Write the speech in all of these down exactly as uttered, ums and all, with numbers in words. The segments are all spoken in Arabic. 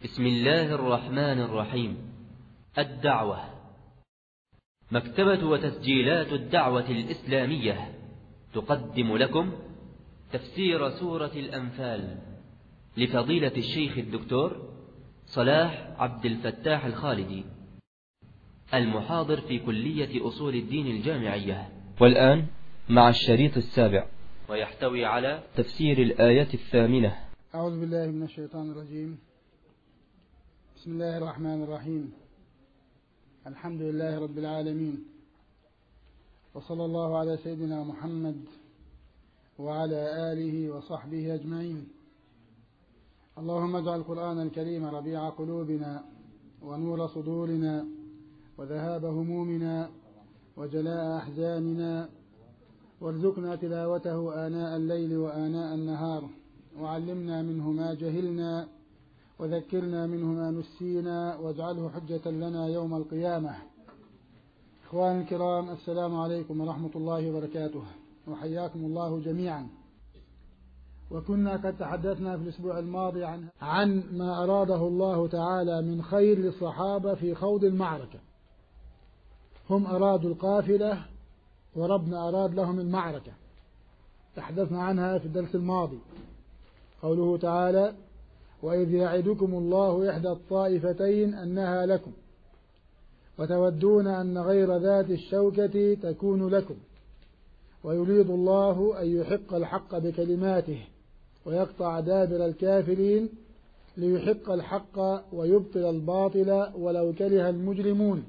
بسم الله الرحمن الرحيم. الدعوة. مكتبة وتسجيلات الدعوة الإسلامية تقدم لكم تفسير سورة الأنفال لفضيلة الشيخ الدكتور صلاح عبد الفتاح الخالدي، المحاضر في كلية أصول الدين الجامعية. والآن مع الشريط السابع، ويحتوي على تفسير الآية الثامنة. أعوذ بالله من الشيطان الرجيم. بسم الله الرحمن الرحيم. الحمد لله رب العالمين، وصلى الله على سيدنا محمد وعلى آله وصحبه أجمعين. اللهم اجعل القرآن الكريم ربيع قلوبنا ونور صدورنا وذهاب همومنا وجلاء أحزاننا، وارزقنا تلاوته آناء الليل وآناء النهار، وعلمنا منه ما جهلنا وذكرنا منه ما نسينا، واجعله حجة لنا يوم القيامة. إخواني الكرام، السلام عليكم ورحمة الله وبركاته، وحياكم الله جميعا. وكنا قد تحدثنا في الأسبوع الماضي عن عن ما أراده الله تعالى من خير للصحابة في خوض المعركة. هم أرادوا القافلة وربنا أراد لهم المعركة، تحدثنا عنها في الدرس الماضي. قوله تعالى: وإذ يعدكم الله إحدى الطائفتين أنها لكم وتودون أن غير ذات الشوكة تكون لكم ويريد الله أن يحق الحق بكلماته ويقطع دابر الكافرين ليحق الحق ويبطل الباطل ولو كره المجرمون.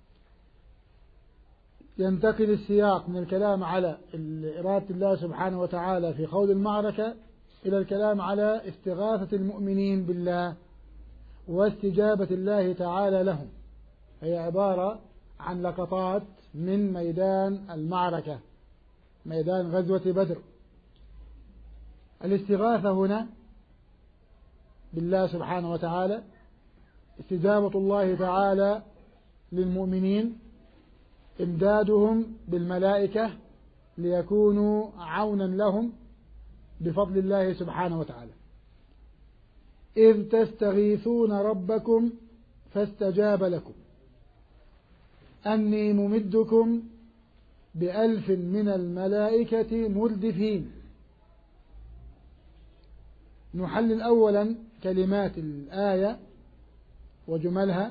ينتقل السياق من الكلام على إرادة الله سبحانه وتعالى في خوض المعركة إلى الكلام على استغاثة المؤمنين بالله واستجابة الله تعالى لهم. هي عبارة عن لقطات من ميدان المعركة، ميدان غزوة بدر. الاستغاثة هنا بالله سبحانه وتعالى، استجابة الله تعالى للمؤمنين، إمدادهم بالملائكة ليكونوا عونا لهم بفضل الله سبحانه وتعالى. إذ تستغيثون ربكم فاستجاب لكم أني ممدكم بألف من الملائكة مردفين. نحلل أولا كلمات الآية وجملها،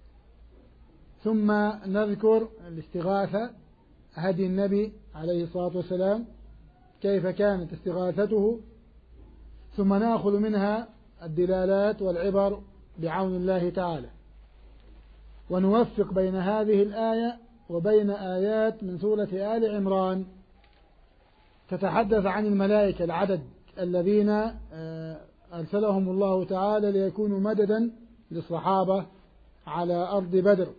ثم نذكر الاستغاثة، هدي النبي عليه الصلاة والسلام كيف كانت استغاثته، ثم نأخذ منها الدلالات والعبر بعون الله تعالى، ونوفق بين هذه الآية وبين آيات من سورة آل عمران تتحدث عن الملائكة، العدد الذين أرسلهم الله تعالى ليكونوا مددا للصحابة على أرض بدر.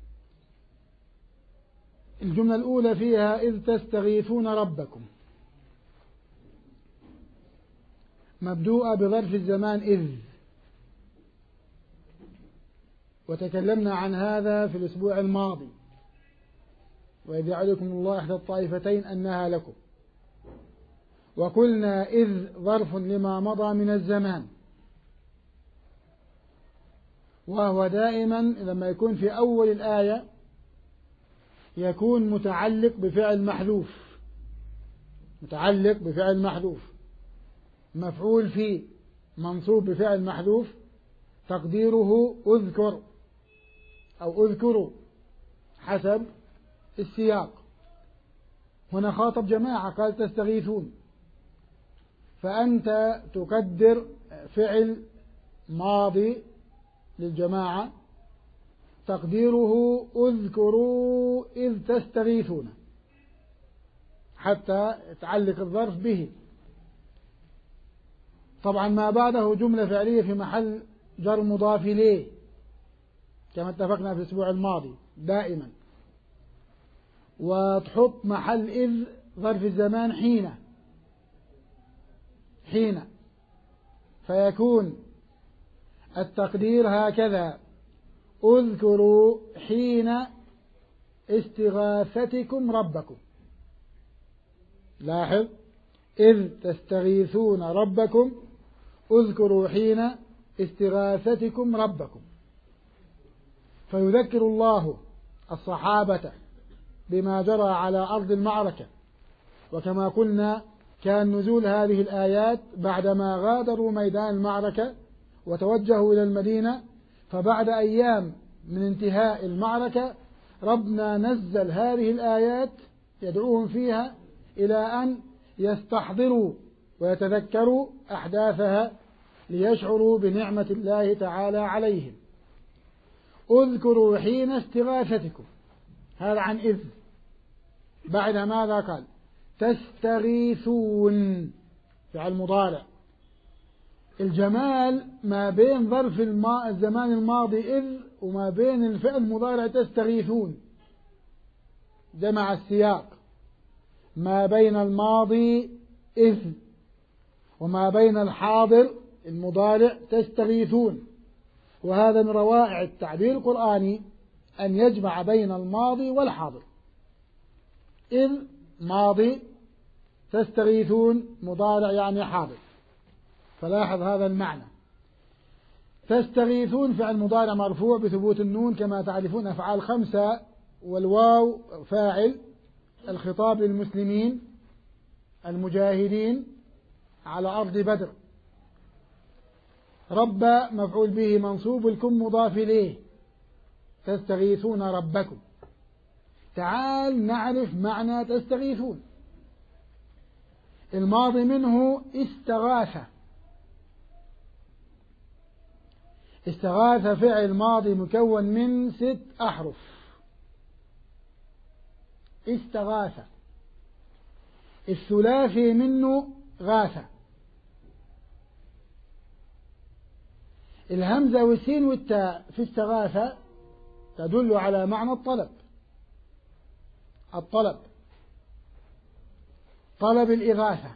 الجملة الأولى فيها إذ تستغيثون ربكم، مبدوءة بظرف الزمان إذ، وتكلمنا عن هذا في الأسبوع الماضي. وإذ يعدكم الله إحدى الطائفتين أنها لكم، وقلنا إذ ظرف لما مضى من الزمان، وهو دائما لما يكون في أول الآية يكون متعلق بفعل محذوف، متعلق بفعل محذوف، مفعول فيه منصوب بفعل محذوف، تقديره اذكر أو اذكروا حسب السياق. هنا خاطب جماعة قال تستغيثون، فأنت تقدر فعل ماضي للجماعة تقديره اذكروا إذ تستغيثون، حتى يتعلق الظرف به. طبعا ما بعده جملة فعلية في محل جر مضاف إليه كما اتفقنا في الأسبوع الماضي دائما، وتحط محل إذ ظرف الزمان حين، حين فيكون التقدير هكذا: اذكروا حين استغاثتكم ربكم. لاحظ: إذ تستغيثون ربكم اذكروا حين استغاثتكم ربكم. فيذكر الله الصحابة بما جرى على أرض المعركة. وكما قلنا كان نزول هذه الآيات بعدما غادروا ميدان المعركة وتوجهوا إلى المدينة، فبعد أيام من انتهاء المعركة ربنا نزل هذه الآيات يدعوهم فيها إلى أن يستحضروا ويتذكروا أحداثها ليشعروا بنعمة الله تعالى عليهم. اذكروا حين استغاثتكم، هذا عن إذ. بعد ماذا قال؟ تستغيثون، فعل مضارع. الجمال ما بين ظرف الماء الزمان الماضي إذ وما بين الفعل المضارع تستغيثون، جمع السياق. ما بين الماضي إذ وما بين الحاضر المضارع تستغيثون. وهذا من روائع التعبير القرآني أن يجمع بين الماضي والحاضر. إذ ماضي، تستغيثون مضارع يعني حاضر. فلاحظ هذا المعنى. تستغيثون فعل مضارع مرفوع بثبوت النون كما تعرفون أفعال خمسة، والواو فاعل. الخطاب للمسلمين المجاهدين على أرض بدر. رب مفعول به منصوب، الكم مضاف إليه. تستغيثون ربكم. تعال نعرف معنى تستغيثون. الماضي منه استغاث. استغاث فعل ماضي مكون من ست أحرف. استغاث. الثلاثي منه غاث. الهمزة والسين والتاء في استغاثة تدل على معنى الطلب. الطلب، طلب الإغاثة،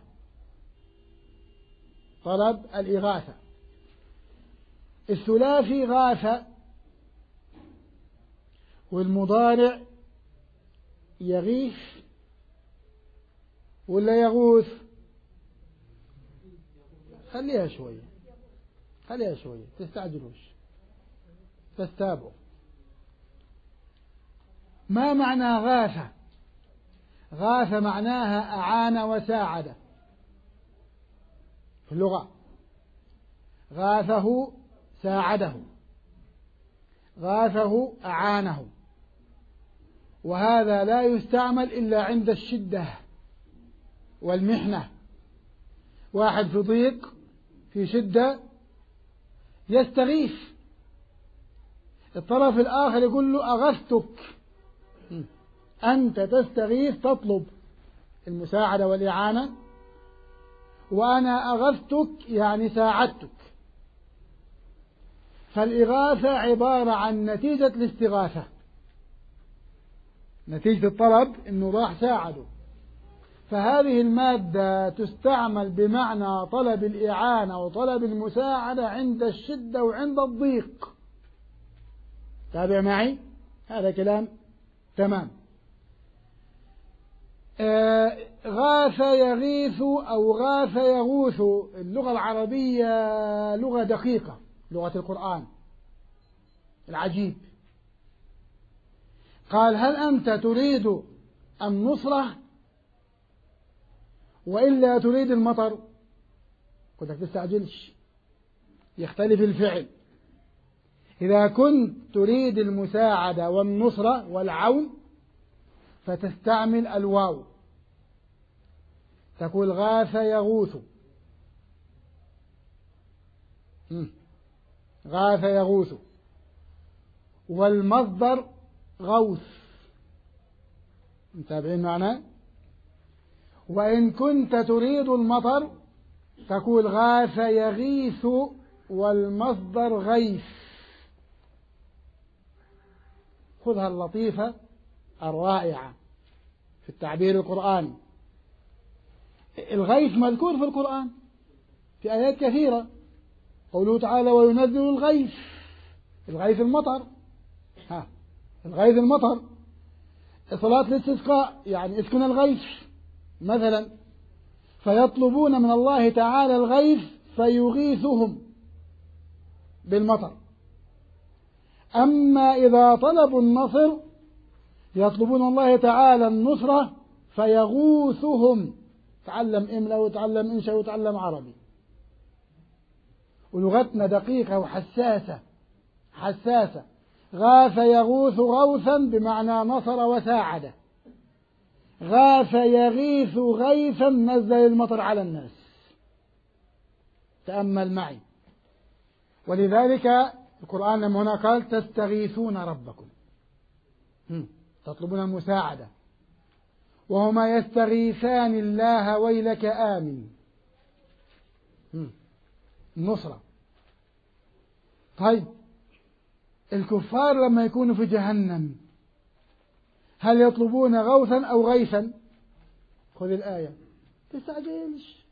طلب الإغاثة. الثلاثي غاث، والمضارع يغيث ولا يغوث؟ خليها شوية، خليها شوية، تستعجلوش، تستابعوا. ما معنى غاث؟ غاث معناها أعان وساعد في اللغة. غاثه ساعده، غاثه أعانه. وهذا لا يستعمل إلا عند الشدة والمحنة. واحد في ضيق في شدة يستغيث، الطرف الآخر يقول له أغثتك. أنت تستغيث تطلب المساعدة والإعانة، وأنا أغثتك يعني ساعدتك. فالإغاثة عبارة عن نتيجة الاستغاثة، نتيجة الطلب إنه راح ساعده. فهذه المادة تستعمل بمعنى طلب الإعانة وطلب المساعدة عند الشدة وعند الضيق. تابع معي، هذا كلام تمام. آه غاث يغيث أو غاث يغوث. اللغة العربية لغة دقيقة، لغة القرآن العجيب. قال هل أنت تريد النصرة وإلا تريد المطر؟ قلت لك تستعجلش، يختلف الفعل. إذا كنت تريد المساعدة والنصرة والعون فتستعمل الواو، تقول غاث يغوث. غاث يغوث. والمصدر غوث، متابعين معنا؟ وإن كنت تريد المطر تقول غاث يغيث والمصدر غيث. خذها اللطيفة الرائعة في التعبير القرآني. الغيث مذكور في القرآن في آيات كثيرة. قوله تعالى وينزل الغيث. الغيث المطر، ها الغيث المطر. صلاة الاستسقاء يعني اسكن الغيث مثلا. فيطلبون من الله تعالى الغيث فيغيثهم. بالمطر. أما إذا طلبوا النصر يطلبون الله تعالى النصرة فيغوثهم. تعلم إملا وتعلم إنشاء وتعلم عربي، ولغتنا دقيقة وحساسة حساسة. غاث يغوث غوثا بمعنى نصر وساعد. غاث يغيث غيثا نزل المطر على الناس. تأمل معي. ولذلك القرآن لما هنا قال تستغيثون ربكم، تطلبون المساعدة، وهما يستغيثان الله ويلك آمن، النصرة. طيب الكفار لما يكونوا في جهنم هل يطلبون غوثا أو غيثا؟ خذ الآية تستعجلش.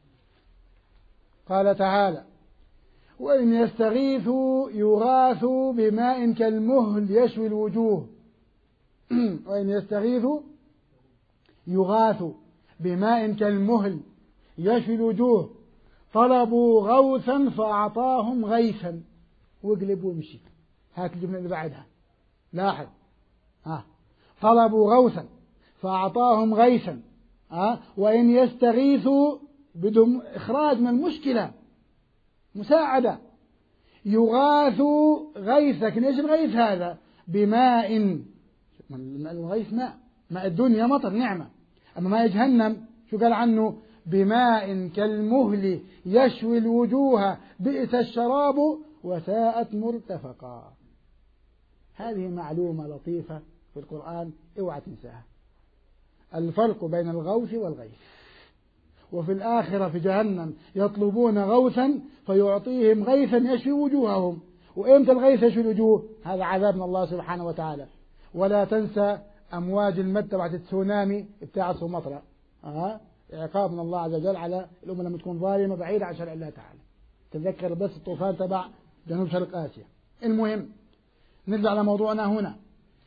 قال تعالى وإن يستغيثوا يغاثوا بماء كالمهل يشوي الوجوه. وإن يستغيثوا يغاثوا بماء كالمهل يشوي الوجوه طلبوا غوثا فأعطاهم غيثا. واقلب وامشي. هات الجملة اللي بعدها لاحظ. ها طلبوا غوثا فأعطاهم غيثا. ها وإن يستغيثوا بدهم إخراج من المشكلة مساعدة. يغاثوا غيثك. ليش الغيث هذا؟ بماء. الغيث ماء، ماء الدنيا مطر نعمة. أما ماء جهنم شو قال عنه؟ بماء كالمهل يشوي الوجوه بئس الشراب وساءت مرتفقا. هذه معلومة لطيفة في القرآن اوعى تنساها. الفرق بين الغوث والغيث. وفي الآخرة في جهنم يطلبون غوثا فيعطيهم غيثا يشوي وجوههم. وإمتى الغيث يشوي الوجوه؟ هذا عذاب من الله سبحانه وتعالى. ولا تنسى أمواج المد تبعت التسونامي بتاعت سومطرة. أه؟ عقاب من الله عز وجل على الأمة لما تكون ظالمة بعيدة عن شرع الله تعالى. تذكر بس الطوفان تبع جنوب شرق آسيا. المهم نرجع على موضوعنا هنا.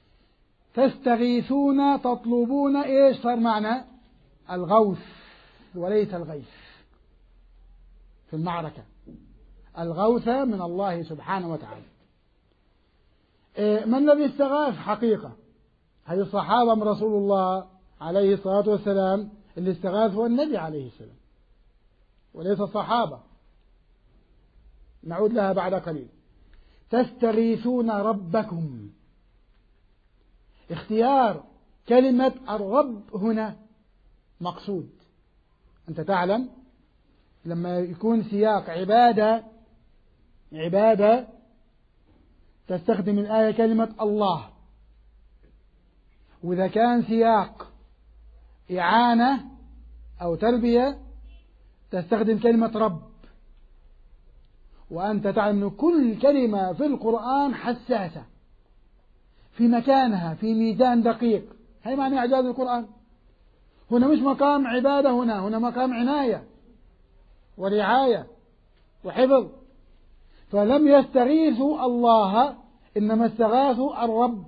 تستغيثون تطلبون إيش صار معنى؟ الغوث وليس الغيث في المعركة. الغوث من الله سبحانه وتعالى. من الذي استغاث حقيقة؟ هذه الصحابة من رسول الله عليه الصلاة والسلام. اللي استغاث هو النبي عليه السلام وليس الصحابة. نعود لها بعد قليل. تستغيثون ربكم. اختيار كلمة الرب هنا مقصود. أنت تعلم لما يكون سياق عبادة عبادة تستخدم الآية كلمة الله، وإذا كان سياق إعانة أو تربية تستخدم كلمة رب. وأنت تعلم أن كل كلمة في القرآن حساسة في مكانها في ميزان دقيق. هي معنى إعجاز القرآن. هنا مش مقام عبادة، هنا هنا مقام عناية ورعاية وحفظ. فلم يستغيثوا الله إنما استغاثوا الرب،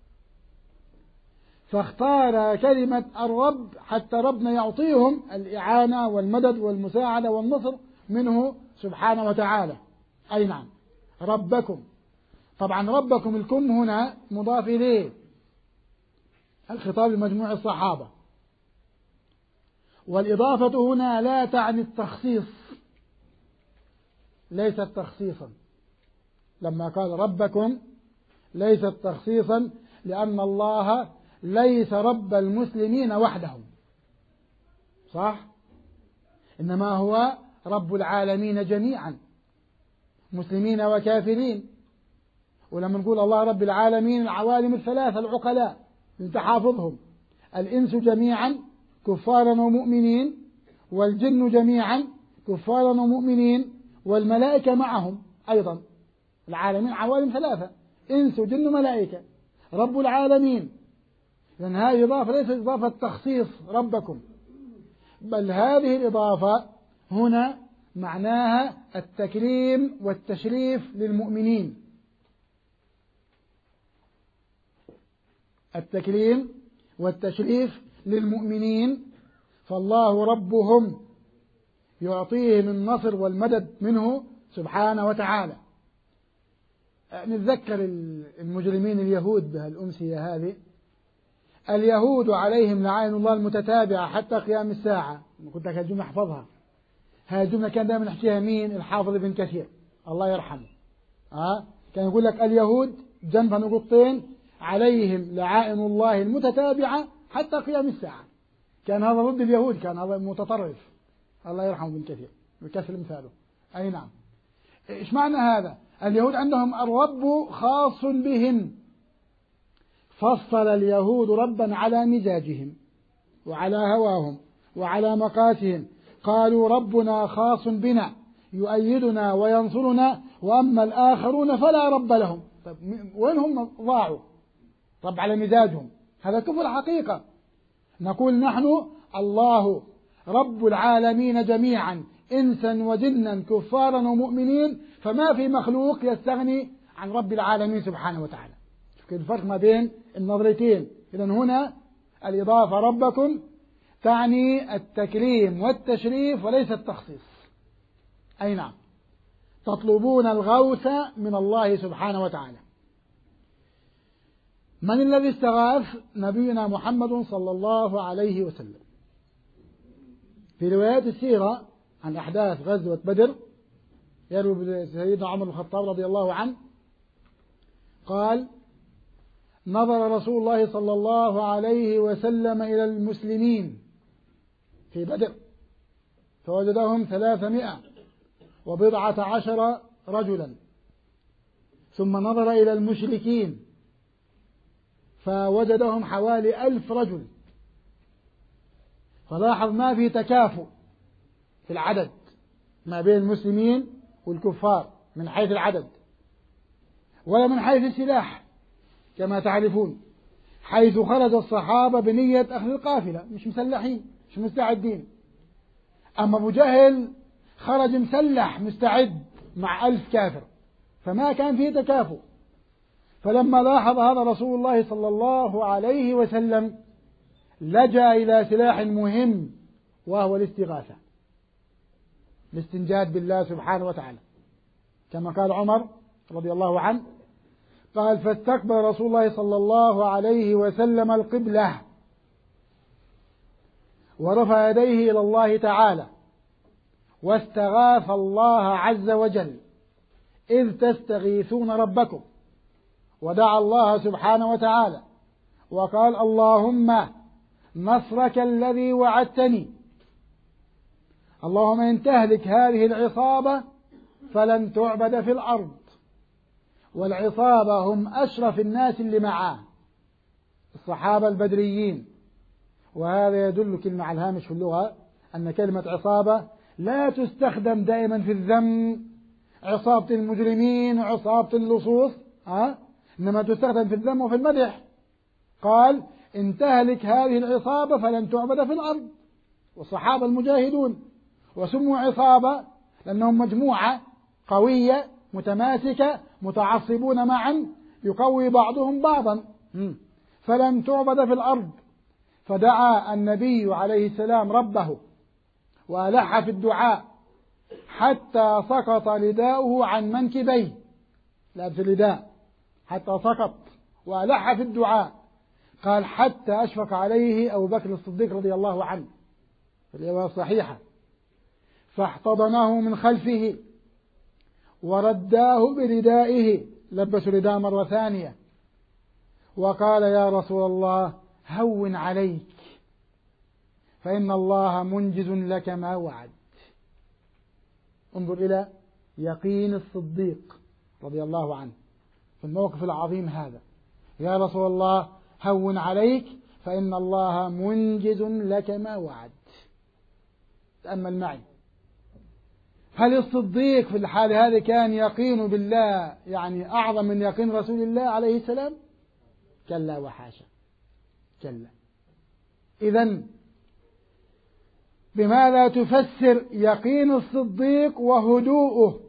فاختار كلمة الرب حتى ربنا يعطيهم الإعانة والمدد والمساعدة والنصر منه سبحانه وتعالى. أي نعم ربكم. طبعا ربكم الكم هنا مضاف إليه الخطاب لمجموع الصحابة. والإضافة هنا لا تعني التخصيص، ليست تخصيصا. لما قال ربكم ليست تخصيصا لأن الله ليس رب المسلمين وحدهم، صح؟ إنما هو رب العالمين جميعا مسلمين وكافرين. ولما نقول الله رب العالمين العوالم الثلاثة العقلاء انت حافظهم: الإنس جميعا كفارا ومؤمنين، والجن جميعا كفارا ومؤمنين، والملائكة معهم أيضا. العالمين عوالم ثلاثة: إنس وجن ملائكة. رب العالمين. لأن هذه إضافة ليست إضافة تخصيص ربكم، بل هذه الإضافة هنا معناها التكريم والتشريف للمؤمنين. التكريم والتشريف للمؤمنين. فالله ربهم يعطيهم النصر والمدد منه سبحانه وتعالى. نتذكر المجرمين اليهود بهالأمسية هذه. اليهود عليهم لعائن الله المتتابعة حتى قيام الساعة. كنت لك الجملة احفظها. هذه الجملة كان دائما يحكيها مين؟ الحافظ ابن كثير الله يرحمه. أه؟ كان يقول لك اليهود جنبها نقطتين عليهم لعائن الله المتتابعة حتى قيام الساعة. كان هذا ضد اليهود، كان هذا متطرف الله يرحمه ابن كثير بكسر مثاله. أي نعم. إيش معنى هذا؟ اليهود عندهم الرب خاص بهم. فصل اليهود ربا على مزاجهم وعلى هواهم وعلى مقاسهم. قالوا ربنا خاص بنا يؤيدنا وينصرنا، وأما الآخرون فلا رب لهم. طيب وين هم ضاعوا؟ رب على مزاجهم، هذا كفر حقيقة. نقول نحن الله رب العالمين جميعا إنسا وجنا كفارا ومؤمنين، فما في مخلوق يستغني عن رب العالمين سبحانه وتعالى. كيف الفرق ما بين النظرتين؟ إذن هنا الإضافة ربكم تعني التكريم والتشريف وليس التخصيص. أي نعم. تطلبون الغوث من الله سبحانه وتعالى. من الذي استغاث؟ نبينا محمد صلى الله عليه وسلم. في روايات السيرة عن أحداث غزوة بدر يروي سيدنا عمر بن الخطاب رضي الله عنه قال: نظر رسول الله صلى الله عليه وسلم إلى المسلمين في بدر فوجدهم ثلاثمائة وبضعة عشر رجلا، ثم نظر إلى المشركين فوجدهم حوالي ألف رجل، فلاحظ ما في تكافؤ في العدد ما بين المسلمين والكفار من حيث العدد ولا من حيث السلاح كما تعرفون، حيث خرج الصحابة بنية أخذ القافلة، مش مسلحين مش مستعدين. أما أبو جهل خرج مسلح مستعد مع ألف كافر، فما كان فيه تكافؤ. فلما لاحظ هذا رسول الله صلى الله عليه وسلم لجأ إلى سلاح مهم وهو الاستغاثة، الاستنجاد بالله سبحانه وتعالى، كما قال عمر رضي الله عنه قال: فاستقبل رسول الله صلى الله عليه وسلم القبلة ورفع يديه إلى الله تعالى واستغاث الله عز وجل إذ تستغيثون ربكم، ودعا الله سبحانه وتعالى وقال: اللهم نصرك الذي وعدتني، اللهم إن تهلك هذه العصابة فلن تعبد في الأرض. والعصابة هم أشرف الناس اللي معاه الصحابة البدريين. وهذا يدل كلمة على الهامش في اللغة أن كلمة عصابة لا تستخدم دائما في الذم، عصابة المجرمين وعصابة اللصوص، ها؟ إنما تستخدم في الذم وفي المدح. قال: إن تهلك هذه العصابة فلن تعبد في الأرض. والصحابة المجاهدون وسموا عصابة لأنهم مجموعة قوية متماسكة متعصبون معا يقوي بعضهم بعضا، فلن تعبد في الأرض. فدعا النبي عليه السلام ربه وألح في الدعاء حتى سقط رداؤه عن منكبيه، لابس الرداء حتى سقط، وألح في الدعاء قال: حتى أشفق عليه أبو بكر الصديق رضي الله عنه في الرواية الصحيحة، فاحتضنه من خلفه ورداه بردائه، لبس رداء مرة ثانية، وقال: يا رسول الله هون عليك فإن الله منجز لك ما وعد. انظر إلى يقين الصديق رضي الله عنه في الموقف العظيم هذا. يا رسول الله هون عليك فإن الله منجز لك ما وعد. تأمل معي، هل الصديق في الحال هذه كان يقين بالله يعني أعظم من يقين رسول الله عليه السلام؟ كلا وحاشا، كلا. إذن بماذا تفسر يقين الصديق وهدوءه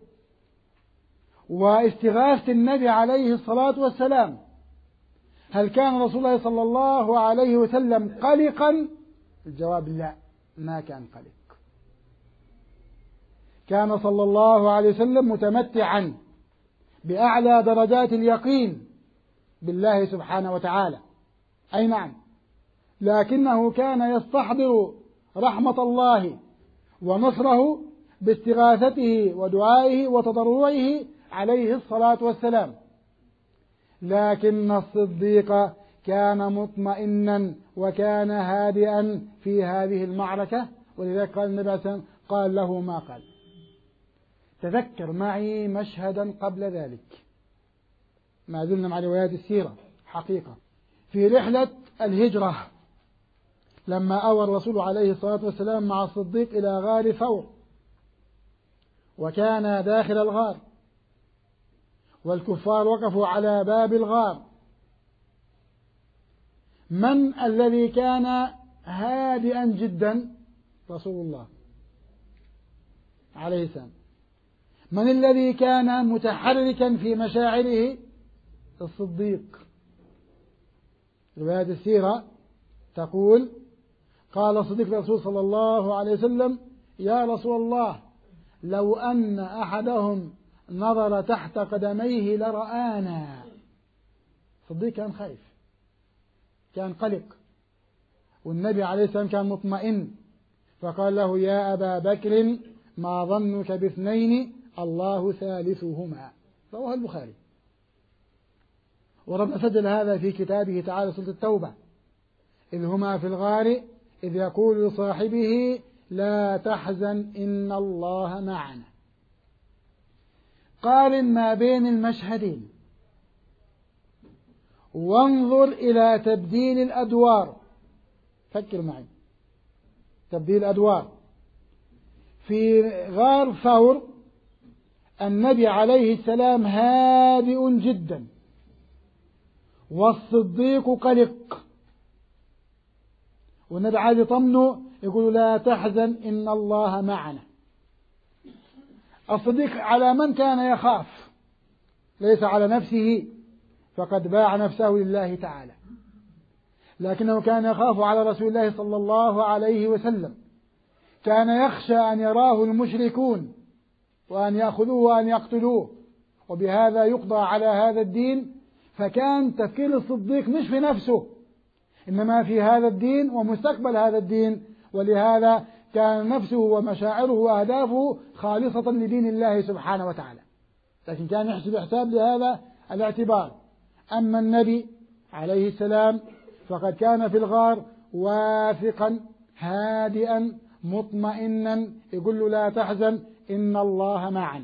واستغاثة النبي عليه الصلاة والسلام؟ هل كان رسول الله صلى الله عليه وسلم قلقا؟ الجواب لا، ما كان قلق. كان صلى الله عليه وسلم متمتعا بأعلى درجات اليقين بالله سبحانه وتعالى، أي نعم، لكنه كان يستحضر رحمة الله ونصره باستغاثته ودعائه وتضرعه عليه الصلاة والسلام. لكن الصديق كان مطمئنا وكان هادئا في هذه المعركة، ولذلك قال النبي صلى الله عليه وسلم قال له ما قال. تذكر معي مشهدا قبل ذلك، ما زلنا مع روايات السيرة حقيقة. في رحلة الهجرة لما أوى الرسول عليه الصلاة والسلام مع الصديق إلى غار ثور، وكان داخل الغار والكفار وقفوا على باب الغار، من الذي كان هادئا جدا؟ رسول الله عليه السلام. من الذي كان متحركا في مشاعره؟ الصديق. رواية السيرة تقول قال الصديق للرسول صلى الله عليه وسلم يا رسول الله لو أن أحدهم نظر تحت قدميه لرآنا. الصديق كان خايف، كان قلق، والنبي عليه السلام كان مطمئن، فقال له يا أبا بكر ما ظنك باثنين الله ثالثهما. رواه البخاري، وربنا سجل هذا في كتابه تعالى سورة التوبة، إذ هما في الغار إذ يقول لصاحبه لا تحزن إن الله معنا. قارن ما بين المشهدين وانظر إلى تبديل الأدوار. فكر معي، تبديل الأدوار. في غار ثور النبي عليه السلام هادئ جدا، والصديق قلق، والنبي عايز يطمنه يقول لا تحزن إن الله معنا. الصديق على من كان يخاف، ليس على نفسه فقد باع نفسه لله تعالى، لكنه كان يخاف على رسول الله صلى الله عليه وسلم، كان يخشى أن يراه المشركون وأن يأخذوه وأن يقتلوه وبهذا يقضى على هذا الدين. فكان تفكير الصديق مش في نفسه إنما في هذا الدين ومستقبل هذا الدين، ولهذا كان نفسه ومشاعره وأهدافه خالصة لدين الله سبحانه وتعالى، لكن كان يحسب حساب لهذا الاعتبار. أما النبي عليه السلام فقد كان في الغار واثقا هادئا مطمئنا، يقول له لا تحزن إن الله معنا.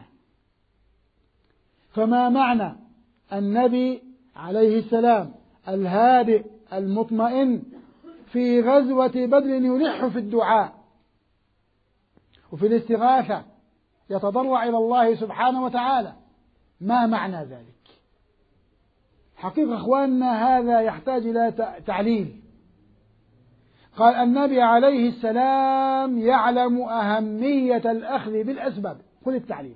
فما معنى النبي عليه السلام الهادئ المطمئن في غزوة بدر يلح في الدعاء وفي الاستغاثة يتضرع إلى الله سبحانه وتعالى؟ ما معنى ذلك؟ حقيقة أخواننا هذا يحتاج إلى تعليل. قال النبي عليه السلام يعلم أهمية الأخذ بالأسباب. خذ التعليل.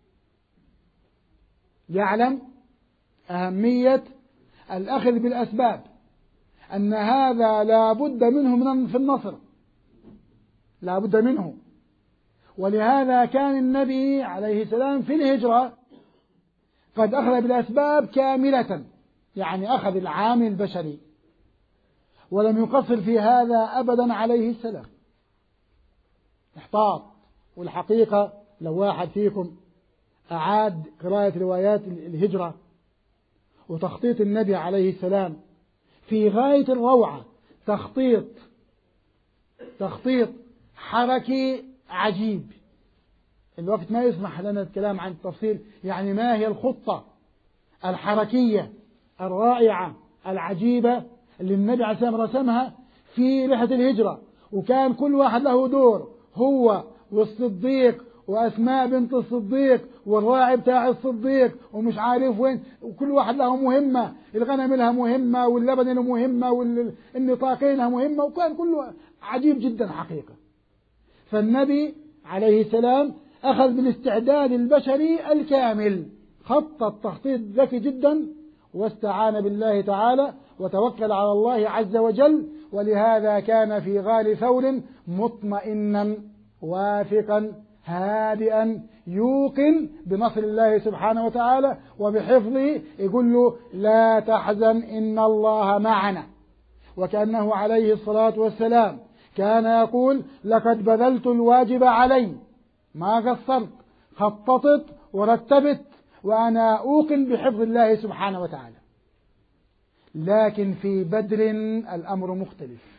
يعلم أهمية الأخذ بالأسباب، أن هذا لا بد منه من في النصر، لا بد منه. ولهذا كان النبي عليه السلام في الهجرة قد أخذ بالأسباب كاملة، يعني أخذ العامل البشري ولم يقصر في هذا أبدا عليه السلام، احتاط. والحقيقة لو واحد فيكم أعاد قراءة روايات الهجرة وتخطيط النبي عليه السلام في غاية الروعة، تخطيط تخطيط حركي عجيب. الوقت ما يسمح لنا الكلام عن التفصيل، يعني ما هي الخطة الحركية الرائعة العجيبة اللي النبي عليه السلام رسمها في رحلة الهجرة، وكان كل واحد له دور، هو والصديق وأسماء بنت الصديق والراعي بتاع الصديق ومش عارف وين، وكل واحد له مهمة، الغنم لها مهمة واللبن له مهمة والنطاقين لها مهمة، وكان كله عجيب جدا حقيقة. فالنبي عليه السلام أخذ بالاستعداد البشري الكامل، خطط تخطيط ذكي جدا، واستعان بالله تعالى وتوكل على الله عز وجل، ولهذا كان في غار ثور مطمئنا واثقا هادئا يوقن بنصر الله سبحانه وتعالى وبحفظه، يقول له لا تحزن إن الله معنا. وكأنه عليه الصلاة والسلام كان يقول لقد بذلت الواجب علي، ما قصرت، خططت ورتبت، وأنا أوقن بحفظ الله سبحانه وتعالى. لكن في بدر الأمر مختلف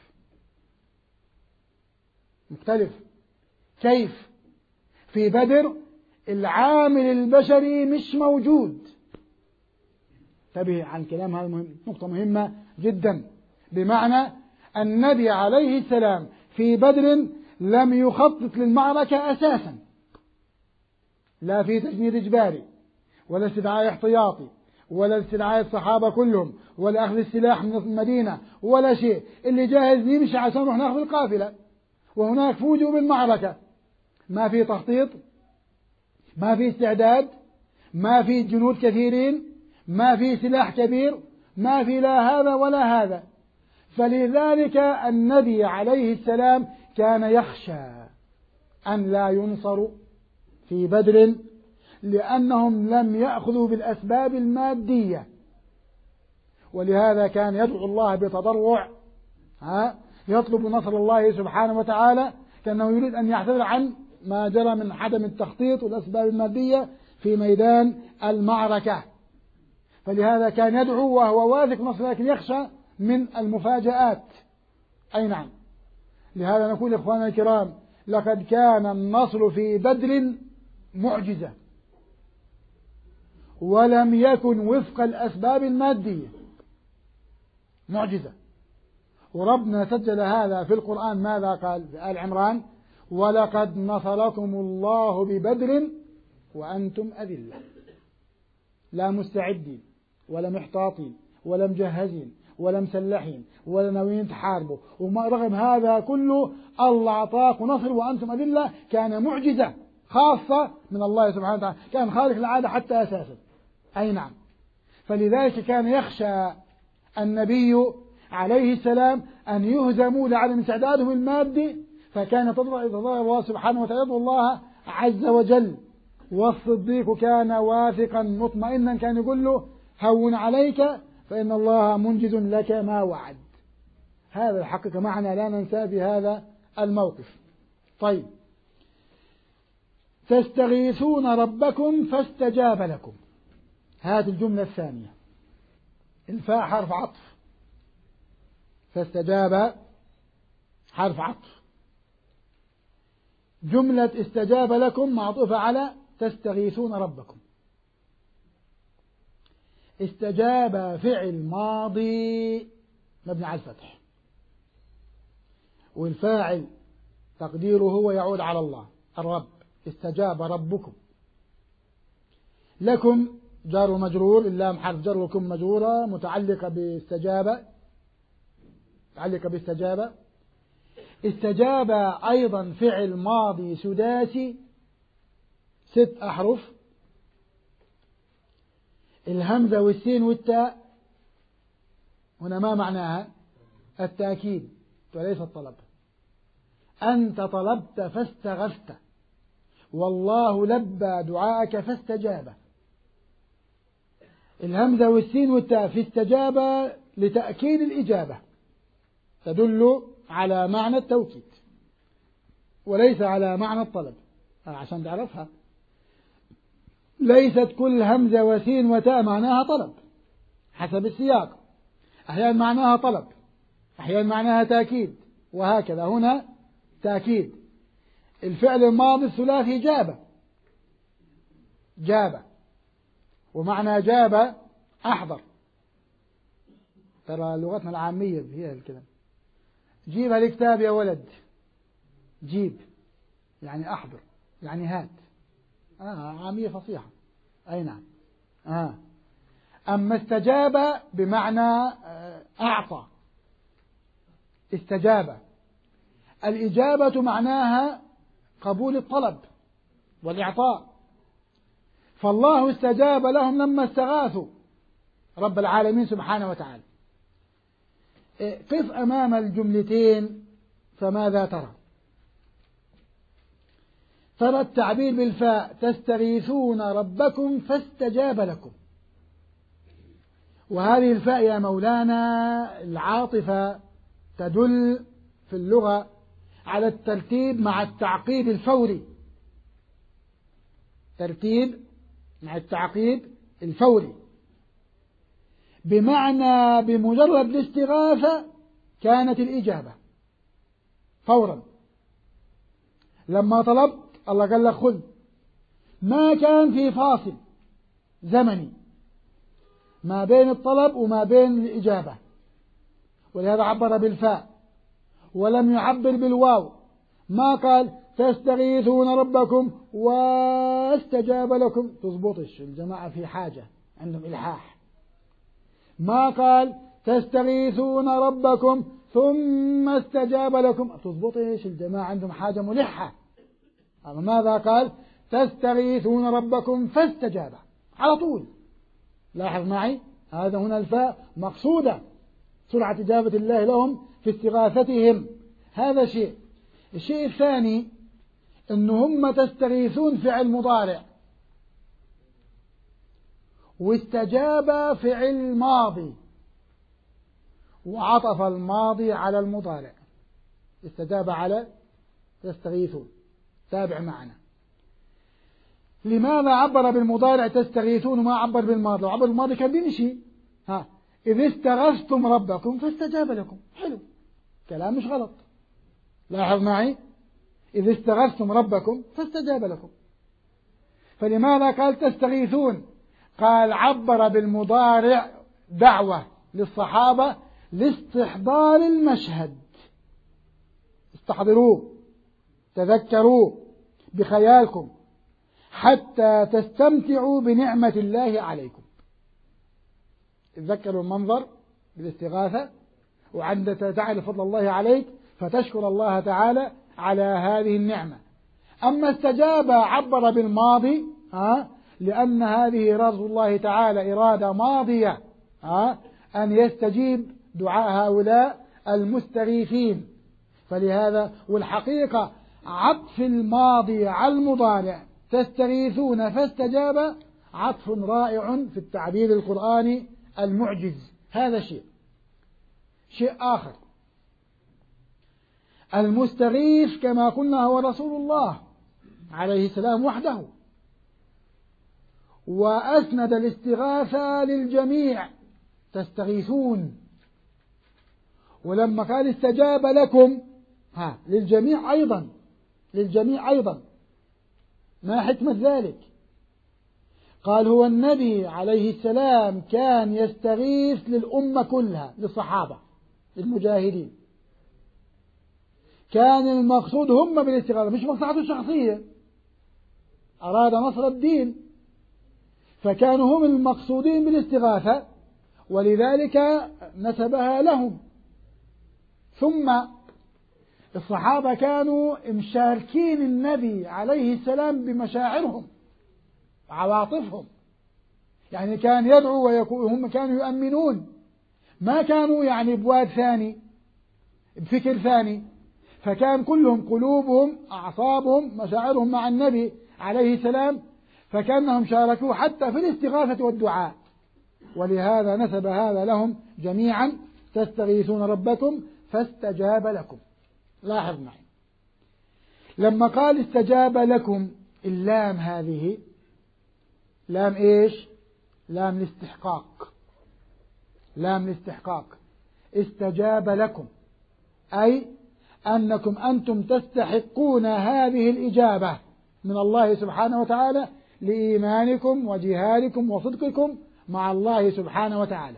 مختلف كيف؟ في بدر العامل البشري مش موجود. انتبه عن كلام هذا مهم. نقطة مهمة جدا، بمعنى النبي عليه السلام في بدر لم يخطط للمعركة أساسا، لا في تجنيد إجباري ولا استدعاء احتياطي ولا استدعاء الصحابة كلهم ولا أخذ السلاح من المدينة ولا شيء. اللي جاهز نمشي عشان نروح ناخذ القافلة وهناك فوجوا بالمعركة. ما في تخطيط، ما في استعداد، ما في جنود كثيرين، ما في سلاح كبير، ما في لا هذا ولا هذا. فلذلك النبي عليه السلام كان يخشى أن لا ينصروا في بدر، لأنهم لم يأخذوا بالأسباب المادية. ولهذا كان يدعو الله بتضرع، ها يطلب نصر الله سبحانه وتعالى، كأنه يريد أن يعتذر عن ما جرى من عدم التخطيط والأسباب المادية في ميدان المعركة. فلهذا كان يدعو وهو واثق نصر، لكن يخشى من المفاجآت. أي نعم. لهذا نقول إخواننا الكرام لقد كان النصر في بدر معجزة، ولم يكن وفق الأسباب المادية، معجزة. وربنا سجل هذا في القرآن. ماذا قال في آل عمران؟ ولقد نصركم الله ببدر وأنتم أذلة، لا مستعدين ولا محتاطين ولا مجهزين ولا مسلحين ولا ناويين تحاربوا، وما رغم هذا كله الله أعطاكم نصر وأنتم أذلة. كان معجزة خاصة من الله سبحانه وتعالى، كان خارق العادة حتى أساسا. أي نعم. فلذلك كان يخشى النبي عليه السلام أن يهزموا لعدم استعدادهم المادي، فكان يتضرع الله سبحانه وتعالى يدعو الله عز وجل. والصديق كان واثقا مطمئنا، كان يقول له هون عليك فإن الله منجز لك ما وعد. هذا الحقيقة معنا لا ننسى بهذا الموقف. طيب، تستغيثون ربكم فاستجاب لكم. هذه الجملة الثانية، الفاء حرف عطف، فاستجاب حرف عطف. جملة استجاب لكم معطوفة على تستغيثون ربكم. استجاب فعل ماضي مبني على الفتح، والفاعل تقديره هو يعود على الله الرب. استجاب ربكم. لكم جار ومجرور، اللام حرف جر وكم مجرورة متعلقة باستجاب، متعلقة باستجاب. استجاب أيضا فعل ماضي سداسي ست أحرف، الهمزة والسين والتاء هنا ما معناها؟ التأكيد وليس الطلب. أنت طلبت فاستغثت، والله لبى دعاءك فاستجاب. الهمزة والسين والتاء في استجاب لتأكيد الإجابة، تدل على معنى التوكيد وليس على معنى الطلب. عشان تعرفها، ليست كل همزة وسين وتاء معناها طلب، حسب السياق. أحيانا معناها طلب، أحيانا معناها تأكيد، وهكذا. هنا تأكيد. الفعل الماضي الثلاثي جاب، جاب، ومعنى جاب أحضر. ترى لغتنا العامية هي الكلام. جيب الكتاب يا ولد، جيب يعني أحضر، يعني هات. آه عامية فصيحة. أي نعم. آه. أما استجاب بمعنى أعطى. استجاب الإجابة معناها قبول الطلب والإعطاء. فالله استجاب لهم لما استغاثوا رب العالمين سبحانه وتعالى. قف أمام الجملتين فماذا ترى؟ ترى التعبير بالفاء تستغيثون ربكم فاستجاب لكم، وهذه الفاء يا مولانا العاطفة تدل في اللغة على الترتيب مع التعقيب الفوري، ترتيب مع التعقيب الفوري، بمعنى بمجرد الاستغاثة كانت الإجابة فورا. لما طلبت الله قال لك خذ، ما كان في فاصل زمني ما بين الطلب وما بين الإجابة، ولهذا عبر بالفاء ولم يعبر بالواو. ما قال تستغيثون ربكم واستجاب لكم، تضبطش الجماعة في حاجة عندهم إلحاح. ما قال تستغيثون ربكم ثم استجاب لكم، تضبطش الجماعة عندهم حاجة ملحة. أما ماذا قال؟ تستغيثون ربكم فاستجاب على طول. لاحظ معي، هذا هنا الفاء مقصودة، سرعة إجابة الله لهم في استغاثتهم، هذا شيء. الشيء الثاني أنه هم تستغيثون فعل مضارع، واستجاب فعل ماضي، وعطف الماضي على المضارع. استجاب على تستغيثون، تابع معنا. لماذا عبر بالمضارع تستغيثون وما عبر بالماضي؟ لو عبر بالماضي كان بيمشي. ها، إذ استغثتم ربكم فاستجاب لكم، حلو، كلام مش غلط. لاحظ معي، إذ استغثتم ربكم فاستجاب لكم. فلماذا قال تستغيثون؟ قال عبر بالمضارع دعوة للصحابة لاستحضار المشهد، استحضروه، تذكروا بخيالكم حتى تستمتعوا بنعمة الله عليكم. تذكروا المنظر بالاستغاثة، وعند تعرف فضل الله عليك فتشكر الله تعالى على هذه النعمة. أما استجاب عبر بالماضي، ها، لأن هذه إرادة الله تعالى إرادة ماضية، ها، أن يستجيب دعاء هؤلاء المستغيثين. فلهذا والحقيقة عطف الماضي على المضارع تستغيثون فاستجاب عطف رائع في التعبير القرآني المعجز. هذا شيء. شيء آخر، المستغيث كما قلنا هو رسول الله عليه السلام وحده، وأسند الاستغاثة للجميع، تستغيثون. ولما قال استجاب لكم، ها، للجميع أيضا، للجميع أيضا. ما حكمة ذلك؟ قال هو النبي عليه السلام كان يستغيث للأمة كلها، للصحابة، للمجاهدين. كان المقصود هم بالاستغاثة، مش مصلحته الشخصية، أراد نصر الدين، فكانوا هم المقصودين بالاستغاثة، ولذلك نسبها لهم. ثم الصحابة كانوا مشاركين النبي عليه السلام بمشاعرهم وعواطفهم، يعني كان يدعو ويقول، هم كانوا يؤمنون، ما كانوا يعني بواد ثاني بفكر ثاني، فكان كلهم قلوبهم أعصابهم مشاعرهم مع النبي عليه السلام، فكانهم شاركوه حتى في الاستغاثة والدعاء. ولهذا نسب هذا لهم جميعا، تستغيثون ربكم فاستجاب لكم. لاحظ معي، لما قال استجاب لكم، اللام هذه لام إيش؟ لام الاستحقاق، لام الاستحقاق. استجاب لكم أي أنكم أنتم تستحقون هذه الإجابة من الله سبحانه وتعالى لإيمانكم وجهادكم وصدقكم مع الله سبحانه وتعالى.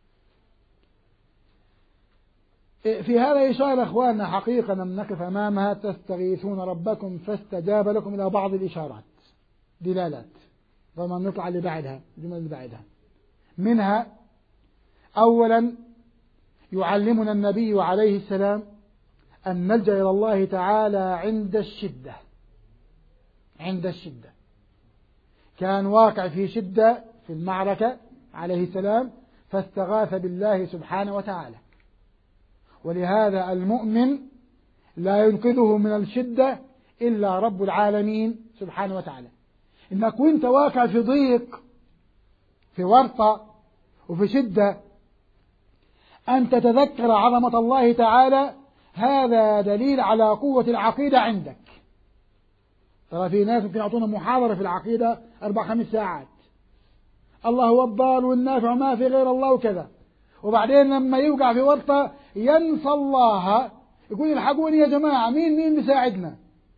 في هذا إشارة أخواننا حقيقة نقف أمامها، تستغيثون ربكم فاستجاب لكم، إلى بعض الإشارات دلالات، وما نطلع اللي بعدها الجمل اللي بعدها. منها أولا يعلمنا النبي عليه السلام أن نلجأ إلى الله تعالى عند الشدة، عند الشدة. كان واقع في شدة في المعركة عليه السلام فاستغاث بالله سبحانه وتعالى. ولهذا المؤمن لا ينقذه من الشدة إلا رب العالمين سبحانه وتعالى. إنك وانت واقع في ضيق، في ورطة وفي شدة، أن تتذكر عظمة الله تعالى، هذا دليل على قوة العقيدة عندك. ترى في ناس ممكن يعطونا محاضرة في العقيدة أربع خمس ساعات، الله هو الضال والنافع ما في غير الله وكذا، وبعدين لما يوقع في ورطة ينسى الله، يقول الحقوني يا جماعة، مين مين بيساعدنا؟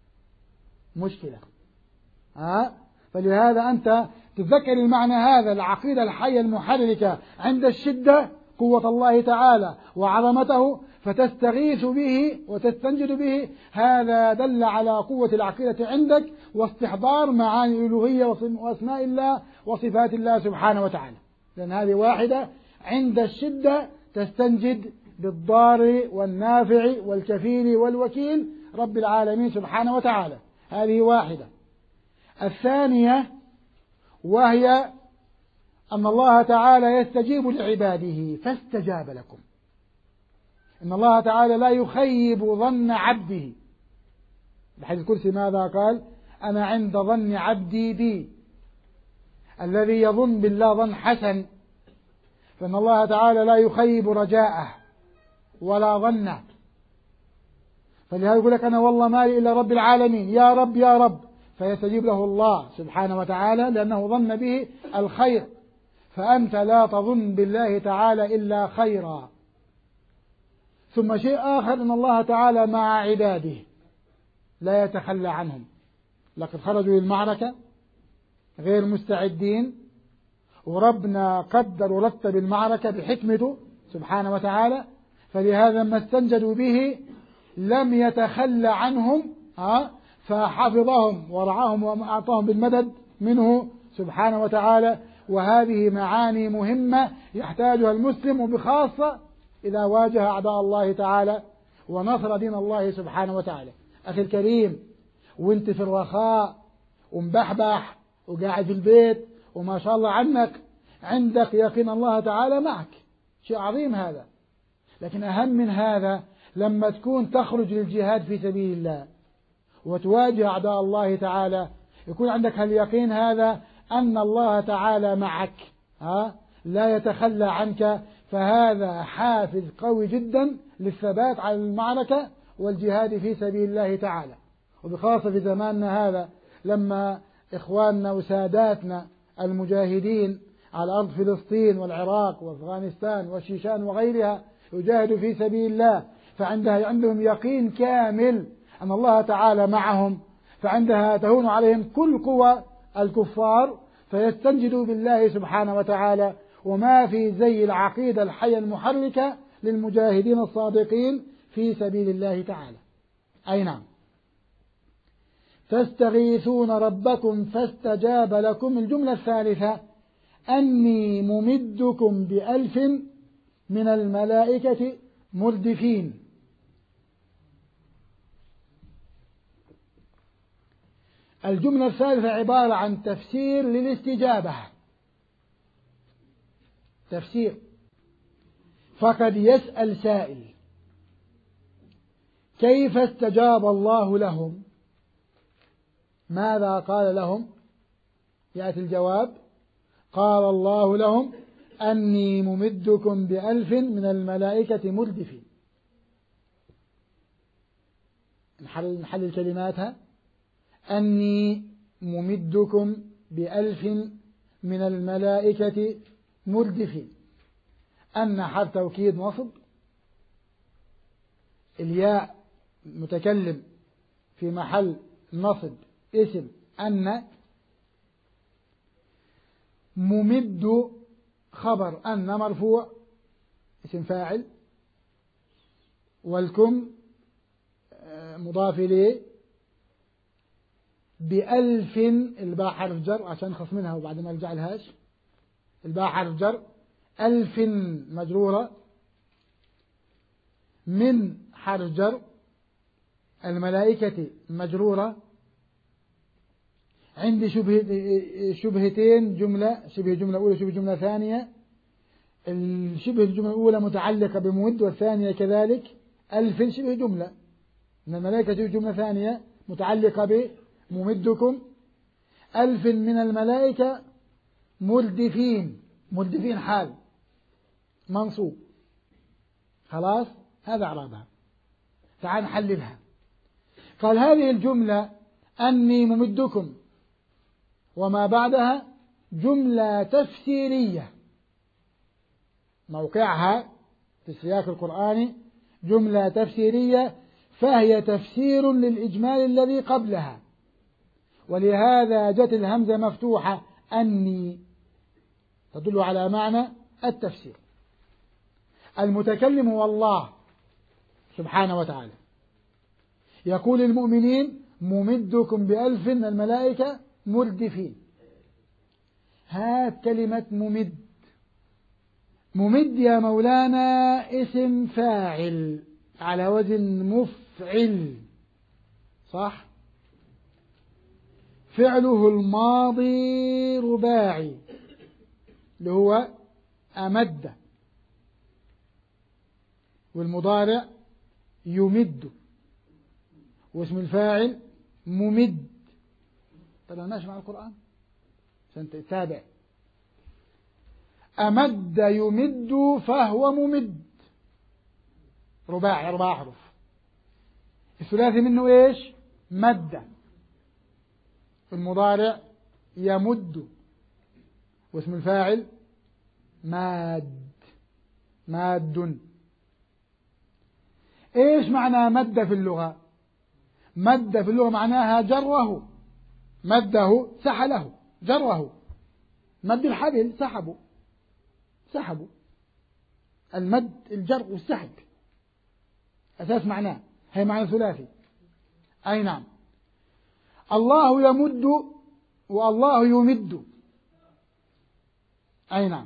مشكلة. ها؟ فلهذا أنت تتذكر المعنى هذا، العقيدة الحية المحركة عند الشدة قوة الله تعالى وعظمته، فتستغيث به وتستنجد به. هذا دل على قوة العقيدة عندك واستحضار معاني الألوهية وأسماء الله وصفات الله سبحانه وتعالى. لأن هذه واحدة، عند الشدة تستنجد بالضار والنافع والكفيل والوكيل رب العالمين سبحانه وتعالى، هذه واحدة. الثانية وهي أن الله تعالى يستجيب لعباده فاستجاب لكم. إن الله تعالى لا يخيب ظن عبده. الحديث القدسي ماذا قال؟ أنا عند ظن عبدي بي. الذي يظن بالله ظن حسن، فإن الله تعالى لا يخيب رجاءه ولا ظنه. فلهذا يقول لك أنا والله مالي إلا رب العالمين، يا رب يا رب، فيستجيب له الله سبحانه وتعالى لأنه ظن به الخير. فأنت لا تظن بالله تعالى إلا خيرا. ثم شيء آخر، أن الله تعالى مع عباده لا يتخلى عنهم. لقد خرجوا للمعركة غير مستعدين، وربنا قدر ورتب المعركة بحكمته سبحانه وتعالى، فلهذا ما استنجدوا به لم يتخلى عنهم، فحفظهم ورعاهم وأعطاهم بالمدد منه سبحانه وتعالى. وهذه معاني مهمة يحتاجها المسلم، وبخاصة إذا واجه أعداء الله تعالى ونصر دين الله سبحانه وتعالى. أخي الكريم، وانت في الرخاء ومبحبح وقاعد في البيت وما شاء الله عنك عندك يقين الله تعالى معك، شيء عظيم هذا. لكن أهم من هذا لما تكون تخرج للجهاد في سبيل الله وتواجه أعداء الله تعالى، يكون عندك اليقين هذا أن الله تعالى معك، ها لا يتخلى عنك. فهذا حافز قوي جدا للثبات على المعركة والجهاد في سبيل الله تعالى. وبخاصة في زماننا هذا لما إخواننا وساداتنا المجاهدين على أرض فلسطين والعراق وأفغانستان والشيشان وغيرها يجاهدوا في سبيل الله، فعندها عندهم يقين كامل أن الله تعالى معهم، فعندها تهون عليهم كل قوى الكفار، فيستنجدوا بالله سبحانه وتعالى. وما في زي العقيدة الحية المحركة للمجاهدين الصادقين في سبيل الله تعالى. أي نعم. تستغيثون ربكم فاستجاب لكم. الجملة الثالثة أني ممدكم بألف من الملائكة مردفين. الجملة الثالثة عبارة عن تفسير للاستجابة. تفسير. فقد يسأل سائل كيف استجاب الله لهم؟ ماذا قال لهم؟ يأتي الجواب: قال الله لهم أني ممدكم بألف من الملائكة مردفين. نحل, نحل الكلماتها: أني ممدكم بألف من الملائكة مردفين. أن حرف توكيد نصب، الياء متكلم في محل نصب اسم أن، ممد خبر أن مرفوع اسم فاعل، والكم مضاف إليه، بألف الباء حرف جر عشان نخف منها وبعد ما نرجع لهاش، الباء حرف جر، ألف مجرورة، من حرف جر، الملائكة مجرورة. عندي شبه شبهتين، جملة شبه جملة أولى شبه جملة ثانية. الشبه الجملة الأولى متعلقة بمود والثانية كذلك. ألف شبه جملة من الملائكة شبه جملة ثانية متعلقة بممدكم ألف من الملائكة مردفين، مردفين حال منصوب. خلاص هذا أعرابها. تعال نحللها. قال هذه الجملة أني ممدكم وما بعدها جملة تفسيرية، موقعها في السياق القرآني جملة تفسيرية، فهي تفسير للإجمال الذي قبلها، ولهذا جت الهمزة مفتوحة أني تدل على معنى التفسير. المتكلم هو الله سبحانه وتعالى، يقول المؤمنين ممدكم بألف من الملائكة مردفين. هات كلمة ممد. ممد يا مولانا اسم فاعل على وزن مفعل، صح؟ فعله الماضي رباعي اللي هو أمد، والمضارع يمد، واسم الفاعل ممد. طبعا ماشي مع القرآن عشان تتابع. أمد يمد فهو ممد، رباعي أربع أحرف. الثلاثي منه إيش؟ مد. المضارع يمد، واسم الفاعل ماد، ماد. إيش معنى مد في اللغة؟ مد في اللغة معناها جره، مده سحله، جره، مد الحبل سحبه، سحبه. المد الجر والسحب أساس معناه، هي معنى ثلاثي. أي نعم. الله يمد والله يمد. أي نعم.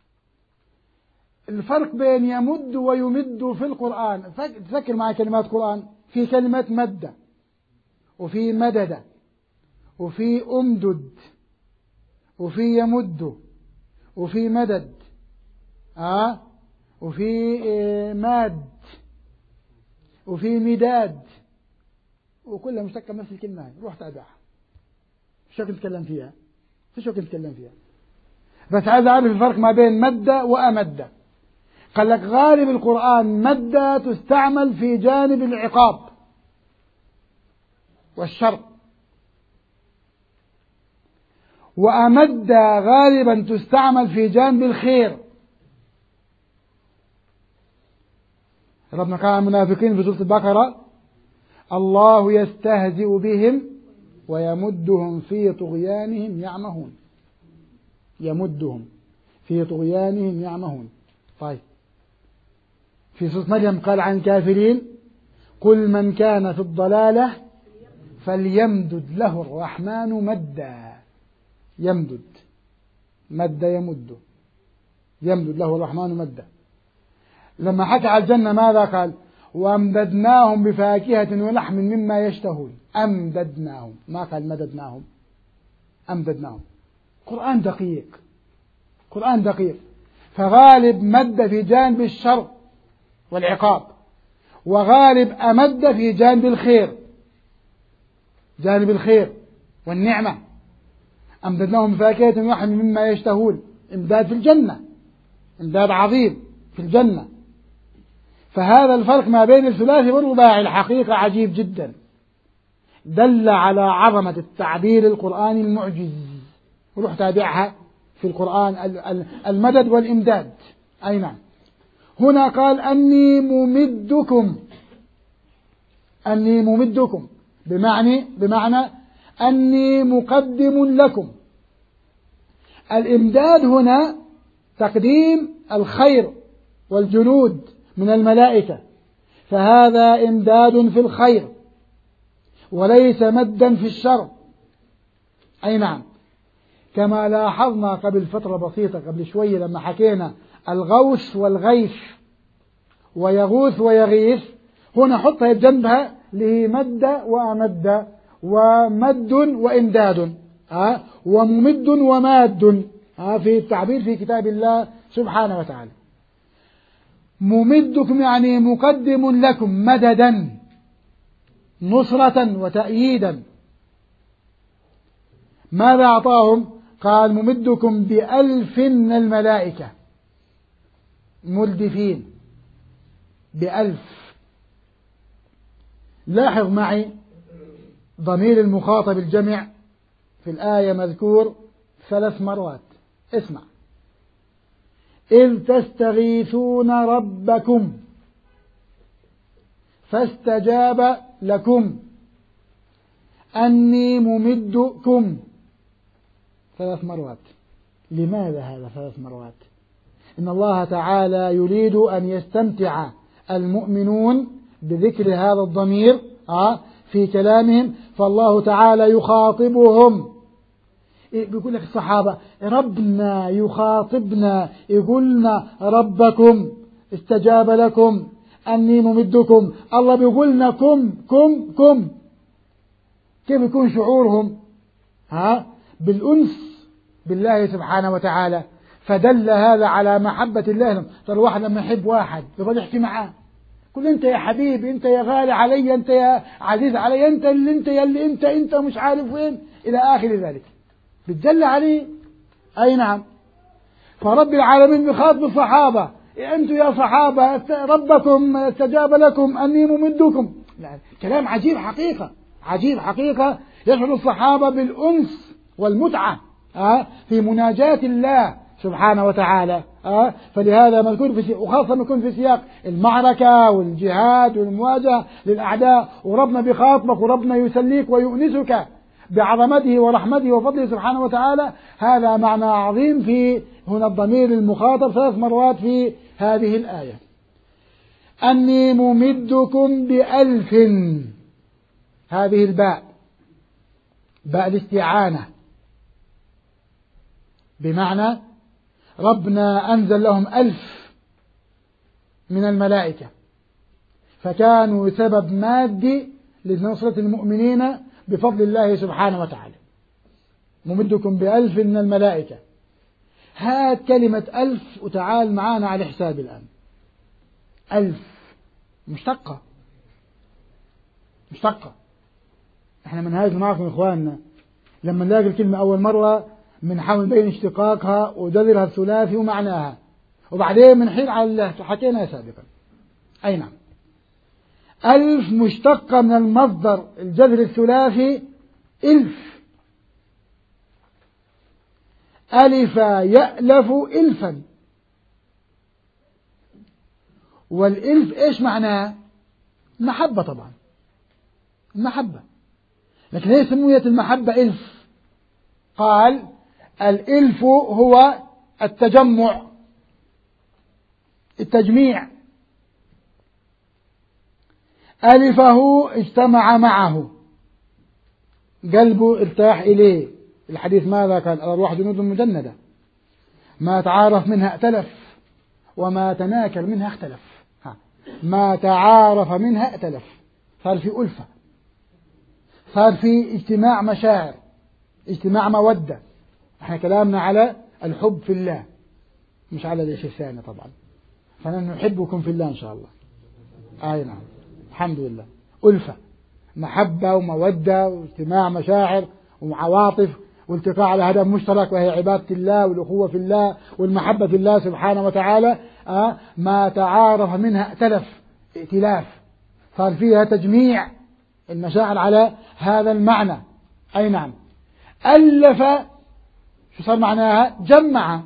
الفرق بين يمد ويمد في القرآن، تذكر معي كلمات القرآن، في كلمة مد، وفي مدد، وفي أمدد، وفي يمد، وفي مدد، آه وفي إيه ماد، وفي مداد، وكلها مشتقة من نفس الكلمة. روح تابعها، شو كنت تتكلم فيها، شو كنت تتكلم فيها. بس عايز أعرف الفرق ما بين مد وأمد. قال لك غالب القرآن مد تستعمل في جانب العقاب والشر، وأمد غالبا تستعمل في جانب الخير. ربنا قال عن المنافقين في سورة البقرة الله يستهزئ بهم ويمدهم في طغيانهم يعمهون، يمدهم في طغيانهم يعمهون. طيب في سورة مريم قال عن الكافرين قل من كان في الضلالة فليمدد له الرحمن مدا، يمدد، مد يمد، يمدد له الرحمن مدا. لما حكى على الجنة ماذا قال؟ وأمددناهم بفاكهة ولحم مما يشتهون. أمددناهم، ما قال مددناهم، أمددناهم. قرآن دقيق، قرآن دقيق. فغالب مد في جانب الشر والعقاب، وغالب أمد في جانب الخير، جانب الخير والنعمة. أمددناهم بفاكهة ولحم مما يشتهون، إمداد في الجنة، إمداد عظيم في الجنة. فهذا الفرق ما بين الثلاثي والرباعي الحقيقة عجيب جدا، دل على عظمة التعبير القرآني المعجز. وروح تابعها في القرآن المدد والإمداد. أي نعم. هنا قال أني ممدكم، أني ممدكم بمعنى بمعنى أني مقدم لكم. الإمداد هنا تقديم الخير والجنود من الملائكة، فهذا إمداد في الخير وليس مدا في الشر. أي نعم. كما لاحظنا قبل فترة بسيطة، قبل شوية لما حكينا الغوث والغيث ويغوث ويغيث، هنا حطها جنبها اللي مد وأمد ومد وإمداد، ها وممد وماد، ها في التعبير في كتاب الله سبحانه وتعالى. ممدكم يعني مقدم لكم مددا، نصرة وتأييدا. ماذا أعطاهم؟ قال ممدكم بألف من الملائكة مردفين، بألف. لاحظ معي ضمير المخاطب الجمع في الآية مذكور ثلاث مرات. اسمع: إذ تستغيثون ربكم فاستجاب لكم أني ممدكم، ثلاث مرات. لماذا هذا ثلاث مرات؟ إن الله تعالى يريد أن يستمتع المؤمنون بذكر هذا الضمير في كلامهم، فالله تعالى يخاطبهم. بيقول لك الصحابة ربنا يخاطبنا، يقولنا ربكم استجاب لكم أني ممدكم، الله بيقولنا كم كم كم. كيف يكون شعورهم؟ ها بالأنس بالله سبحانه وتعالى، فدل هذا على محبة الله لهم. ترى الواحد لما يحب واحد يبغى يحكي معاه، قل أنت يا حبيبي، أنت يا غالي علي، أنت يا عزيز علي، أنت اللي أنت يلي أنت أنت مش عارف وين إلى آخر ذلك، بتجلى عليه. أي نعم. فرب العالمين بخاطب الصحابة: أنتم يا صحابة ربكم استجاب لكم أني ممدكم. لا، كلام عجيب حقيقة، عجيب حقيقة. يشعر الصحابة بالأنس والمتعة في مناجاة الله سبحانه وتعالى. فلهذا مذكور في، وخاصة يكون في سياق المعركة والجهاد والمواجهة للأعداء، وربنا بخاطبك وربنا يسليك ويؤنسك بعظمته ورحمته وفضله سبحانه وتعالى. هذا معنى عظيم في هنا الضمير المخاطب ثلاث مرات في هذه الآية. أني ممدكم بألف، هذه الباء باء الاستعانة، بمعنى ربنا أنزل لهم ألف من الملائكة، فكانوا سبب مادي لنصرة المؤمنين بفضل الله سبحانه وتعالى. ممدكم بألف من الملائكة. هات كلمة ألف وتعال معانا على حساب الآن. ألف مشتقة، مشتقة. احنا من هذه معكم إخواننا لما نلاقي الكلمة أول مرة بنحاول نبين اشتقاقها ودليلها الثلاثي ومعناها، وبعدين بنحيل على اللي حكيناها سابقا. أي نعم. ألف مشتقة من المصدر الجذر الثلاثي إلف، ألف يألف إلفا. والإلف إيش معناه؟ محبة طبعا، المحبة. لكن هي سميت المحبة إلف. قال الإلف هو التجمع، التجميع. ألفه اجتمع معه، قلبه ارتاح إليه. الحديث ماذا قال؟ الأرواح جنود مجندة، ما تعارف منها ائتلف وما تناكر منها اختلف. ها. ما تعارف منها ائتلف، صار في ألفة، صار في اجتماع مشاعر، اجتماع مودة. احنا كلامنا على الحب في الله مش على الشيء الثاني طبعا، فنحن نحبكم في الله إن شاء الله. آه نعم، الحمد لله. ألفة، محبة ومودة واجتماع مشاعر وعواطف والتقاء على هدف مشترك، وهي عبادة الله والأخوة في الله والمحبة في الله سبحانه وتعالى. آه ما تعارف منها ائتلف، ائتلاف، صار فيها تجميع المشاعر على هذا المعنى. أي نعم. ألف، شو صار معناها؟ جمع،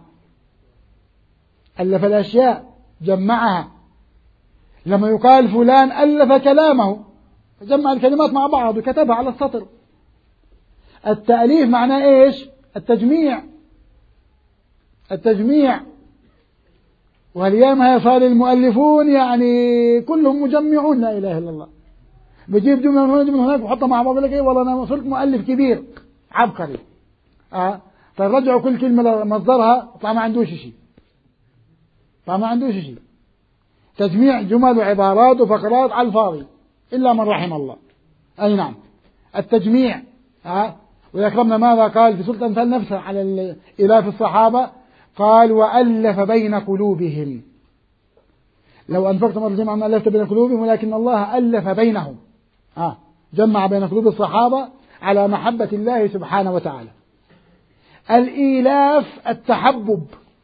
ألف الأشياء جمعها. لما يقال فلان ألف كلامه، جمع الكلمات مع بعض وكتبها على السطر. التأليف معناه إيش؟ التجميع، التجميع. والأيام صار المؤلفون يعني كلهم مجمعون، لا إله إلا الله. بجيب جملة من هنا جملة من هناك وحطها مع بعض، لك إيه والله أنا وصلت مؤلف كبير عبقري. آه طيب رجعوا كل كلمة لمصدرها، طبعا ما عندوش شيء، طبعا ما عندوش شيء. تجميع جمل وعبارات وفقرات على الفاضي إلا من رحم الله. أي نعم، التجميع. آه ويكرمنا ماذا قال في سورة الأنفال نفسها على إلاف الصحابة؟ قال وألف بين قلوبهم، لو أنفقتم أرض جمعا ما ألفت بين قلوبهم ولكن الله ألف بينهم. آه جمع بين قلوب الصحابة على محبة الله سبحانه وتعالى. الإيلاف التحبب،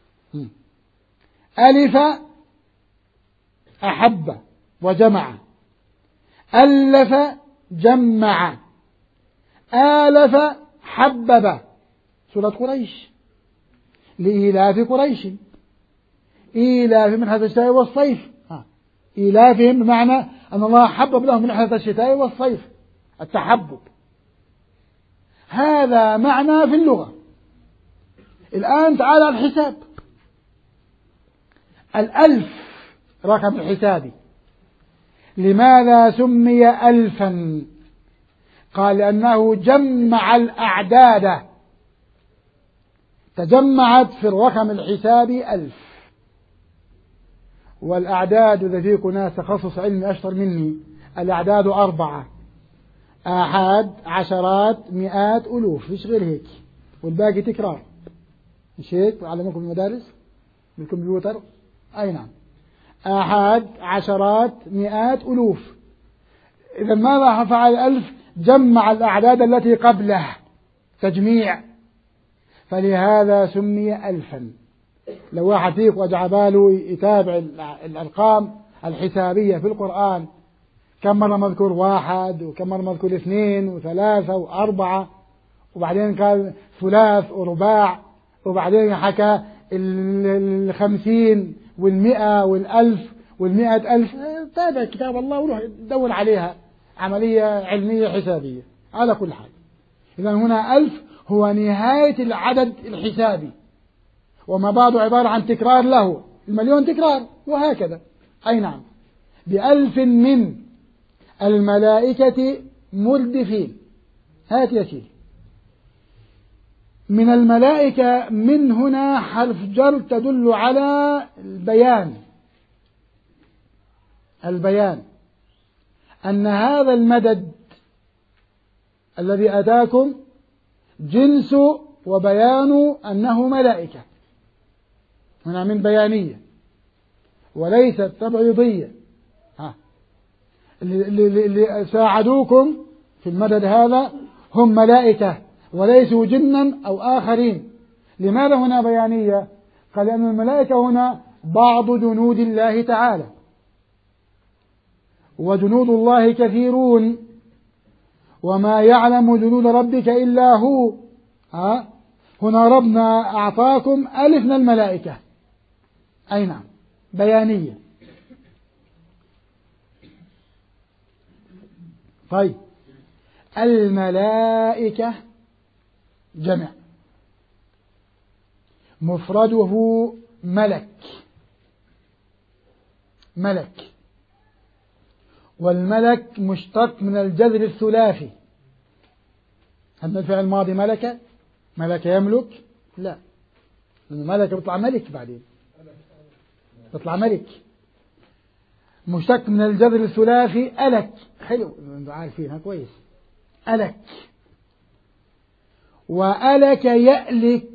ألف أحب وجمع، ألف جمع، آلف حبب. سورة قريش، لإيلاف قريش، إيلاف من رحلة الشتاء والصيف، إيلافهم بمعنى أن الله حبب لهم من رحلة الشتاء والصيف، التحبب. هذا معنى في اللغة. الآن تعال على الحساب. الألف رقم الحسابي لماذا سمي ألفا؟ قال لأنه جمع الأعداد، تجمعت في الرقم الحسابي ألف. والأعداد إذا فيكم ناس تخصص علمي أشطر مني، الأعداد أربعة: آحاد، عشرات، مئات، ألوف، مش غير هيك، والباقي تكرار. مش هيك علموكم المدارس بالكمبيوتر؟ أي نعم. آحاد، عشرات، مئات، ألوف. إذا ماذا فعل الألف؟ جمع الأعداد التي قبله، تجميع، فلهذا سمي ألفا. لو واحد فيكم وجع باله يتابع الأرقام الحسابية في القرآن، كم مرة مذكور واحد، وكم مرة مذكور اثنين وثلاثة وأربعة، وبعدين قال ثلاث ورباع، وبعدين حكى الخمسين والمئة والألف والمئة ألف. تابع كتاب الله وروح دور عليها، عملية علمية حسابية على كل حال. إذا هنا ألف هو نهاية العدد الحسابي، وما بعده عبارة عن تكرار له، المليون تكرار، وهكذا. أي نعم. بألف من الملائكة مردفين. هات يا سيدي. من الملائكة، من هنا حرف جر تدل على البيان، البيان أن هذا المدد الذي أتاكم جنس وبيان أنه ملائكة. هنا من بيانية وليست تبعيضية. ها. اللي ساعدوكم في المدد هذا هم ملائكة وليسوا جنا أو آخرين. لماذا هنا بيانية؟ قال لأن الملائكة هنا بعض جنود الله تعالى، وجنود الله كثيرون، وما يعلم جنود ربك إلا هو. ها؟ هنا ربنا أعطاكم ألف من الملائكة. أي نعم، بيانية. طيب، الملائكة جمع، مفرده ملك، ملك، والملك مشتق من الجذر الثلاثي. هل الفعل الماضي ملك؟ ملك يملك؟ لا، الملك بيطلع ملك، بعدين بيطلع ملك. مشتق من الجذر الثلاثي ألك. حلو، انتوا عارفينها كويس. ألك، وألك يألك،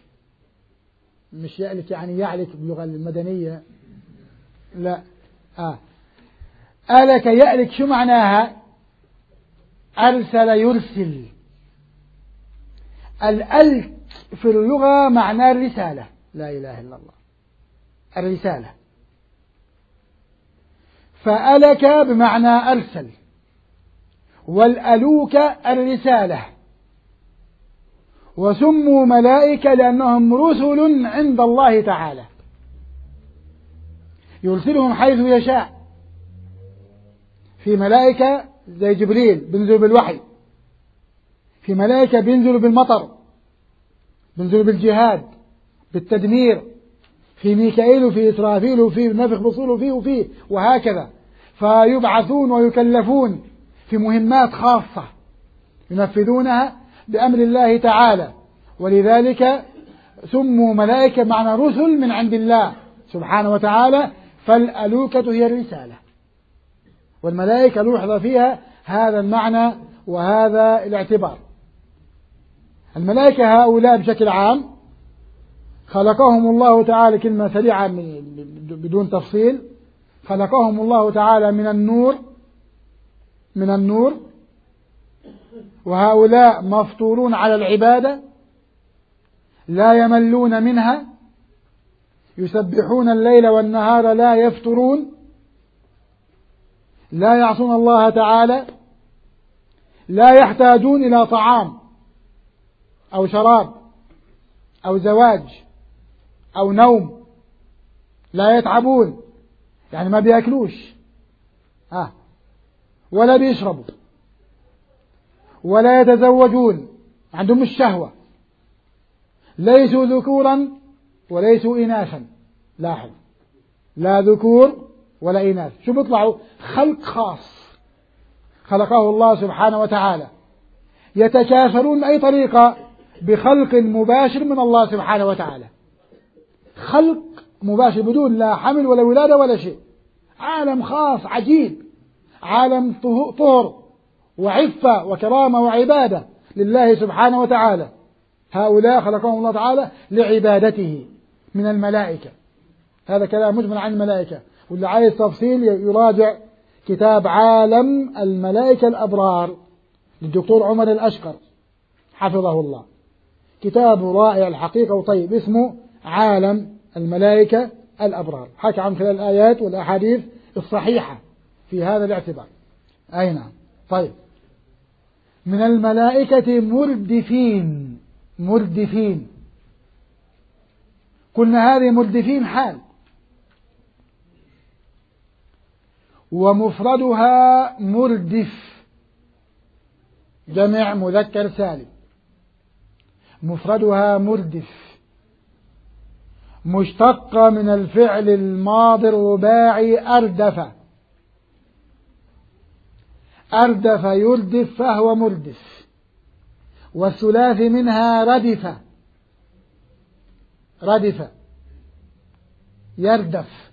مش يألك يعني يعلك باللغة المدنية، لا. آه. ألك يألك شو معناها؟ أرسل يرسل. الألك في اللغة معناه الرسالة، لا إله إلا الله، الرسالة. فألك بمعنى أرسل، والألوك الرسالة. وسموا ملائكة لأنهم رسل عند الله تعالى، يرسلهم حيث يشاء. في ملائكة زي جبريل بينزل بالوحي، في ملائكة بينزلوا بالمطر، بينزلوا بالجهاد بالتدمير، في ميكائيل وفي إسرافيل وفي نفخ بصور وفيه وفيه وهكذا. فيبعثون ويكلفون في مهمات خاصة ينفذونها بأمر الله تعالى، ولذلك سموا ملائكة معنى رسل من عند الله سبحانه وتعالى. فالألوكة هي الرسالة، والملائكة لوحظ فيها هذا المعنى وهذا الاعتبار. الملائكة هؤلاء بشكل عام خلقهم الله تعالى، كلمة سريعة بدون تفصيل، خلقهم الله تعالى من النور، من النور وهؤلاء مفطورون على العبادة لا يملون منها، يسبحون الليل والنهار لا يفترون، لا يعصون الله تعالى، لا يحتاجون إلى طعام أو شراب أو زواج أو نوم، لا يتعبون، يعني ما بيأكلوش ها ولا بيشربوا ولا يتزوجون، عندهم الشهوة، ليسوا ذكورا وليسوا إناثا. لاحظ، لا ذكور ولا إناث، شو بيطلعوا؟ خلق خاص خلقه الله سبحانه وتعالى، يتكاثرون بأي طريقة؟ بخلق مباشر من الله سبحانه وتعالى، خلق مباشر بدون لا حمل ولا ولادة ولا شيء، عالم خاص عجيب، عالم طهر وعفة وكرامة وعبادة لله سبحانه وتعالى. هؤلاء خلقهم الله تعالى لعبادته من الملائكة. هذا كلام مجمل عن الملائكة، واللي عايز تفصيل يراجع كتاب عالم الملائكة الأبرار للدكتور عمر الأشقر حفظه الله، كتاب رائع الحقيقة وطيب، اسمه عالم الملائكة الأبرار، حكى عن خلال الآيات والأحاديث الصحيحة في هذا الاعتبار. أي نعم. طيب، من الملائكة مردفين، مردفين، قلنا هذه مردفين حال، ومفردها مردف جمع مذكر سالم، مفردها مردف، مشتقة من الفعل الماضي الرباعي أردف، أردف يردف فهو مردف، والثلاثي منها ردف، ردف يردف.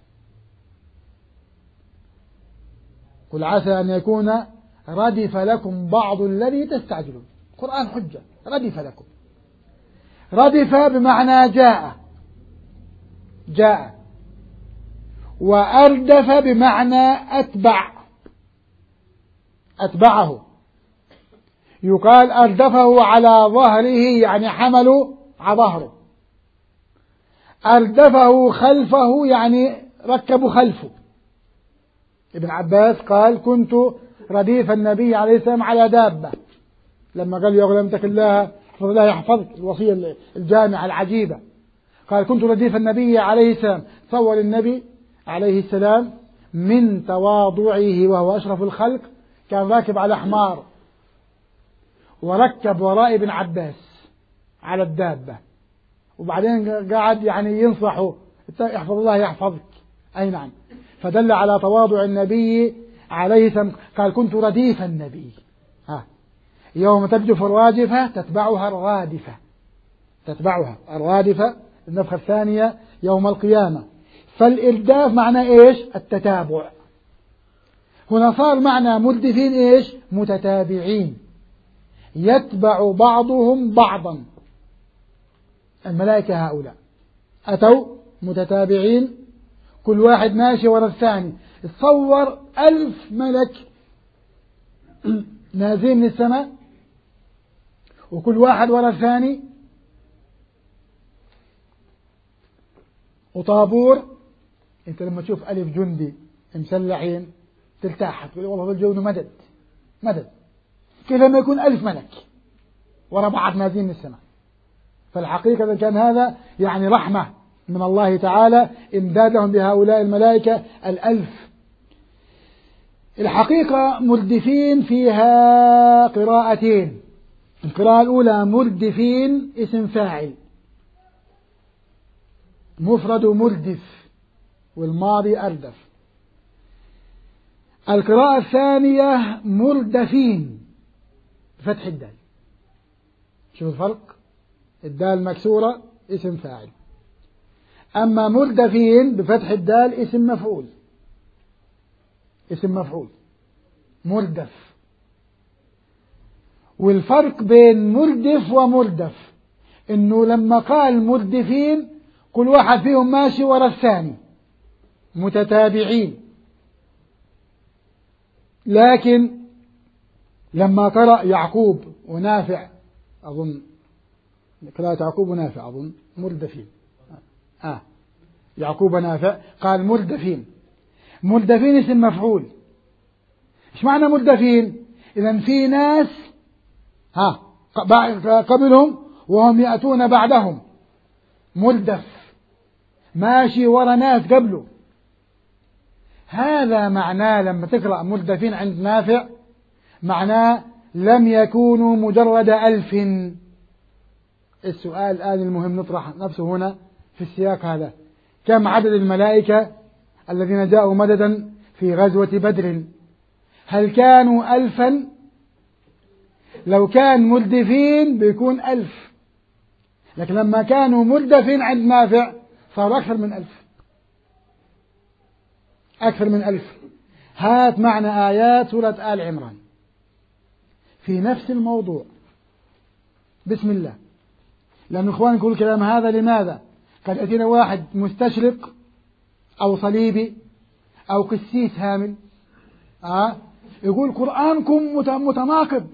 قل عسى أن يكون ردف لكم بعض الذي تستعجلون، القرآن حجة، ردف لكم، ردف بمعنى جاء، جاء، وأردف بمعنى أتبع، أتبعه، يقال أردفه على ظهره يعني حمله على ظهره، أردفه خلفه يعني ركبوا خلفه. ابن عباس قال كنت رديف النبي عليه السلام على دابة، لما قال يا غلام اتق الله احفظ الله يحفظك، الوصية الجامعة العجيبة، قال كنت رديف النبي عليه السلام. صور النبي عليه السلام من تواضعه وهو أشرف الخلق كان راكب على حمار، وركب وراء ابن عباس على الدابة، وبعدين قاعد يعني ينصحه احفظ الله يحفظك. أي نعم، فدل على تواضع النبي عليه السلام. قال كنت رديف النبي، ها يوم ترجف الراجفة تتبعها الرادفة، تتبعها الرادفة، النفخة الثانية يوم القيامة. فالإرداف معنى إيش؟ التتابع. هنا صار معنى مردفين إيش؟ متتابعين، يتبع بعضهم بعضا. الملائكة هؤلاء أتوا متتابعين، كل واحد ماشي ورا الثاني. تصور ألف ملك نازلين من السماء وكل واحد ورا الثاني، وطابور. انت لما تشوف ألف جندي مسلحين ترتاح، تقول والله الجو مدد مدد. كيف لما يكون ألف ملك ورا بعض نازلين من السماء؟ فالحقيقة كان هذا يعني رحمة من الله تعالى، إمداد لهم بهؤلاء الملائكة الألف. الحقيقة مردفين فيها قراءتين. القراءة الأولى مردفين اسم فاعل، مفرد مردف، والماضي أردف. القراءة الثانية مردفين بفتح الدال. شوف الفرق، الدال مكسورة اسم فاعل، أما مردفين بفتح الدال اسم مفعول، اسم مفعول مردف. والفرق بين مردف ومردف إنه لما قال مردفين كل واحد فيهم ماشي ورا الثاني متتابعين، لكن لما قرأ يعقوب ونافع أظن قراءة يعقوب ونافع أظن مردفين آه يعقوب ونافع قال مردفين. مردفين اسم مفعول. إيش معنى مردفين؟ إذن في ناس ها قبلهم وهم يأتون بعدهم، مردف ماشي ورا ناس قبله. هذا معناه لما تقرأ مردفين عند نافع معناه لم يكونوا مجرد ألف. السؤال الآن المهم نطرح نفسه هنا في السياق هذا: كم عدد الملائكة الذين جاءوا مددا في غزوة بدر؟ هل كانوا ألفا؟ لو كان مردفين بيكون ألف، لكن لما كانوا مردفين عند نافع صار أكثر من ألف، أكثر من ألف. هات معنى آيات سورة آل عمران في نفس الموضوع. بسم الله. لأن إخوان يقول الكلام هذا لماذا؟ قد يأتينا واحد مستشرق أو صليبي أو قسيس هامل آه يقول قرآنكم متناقض.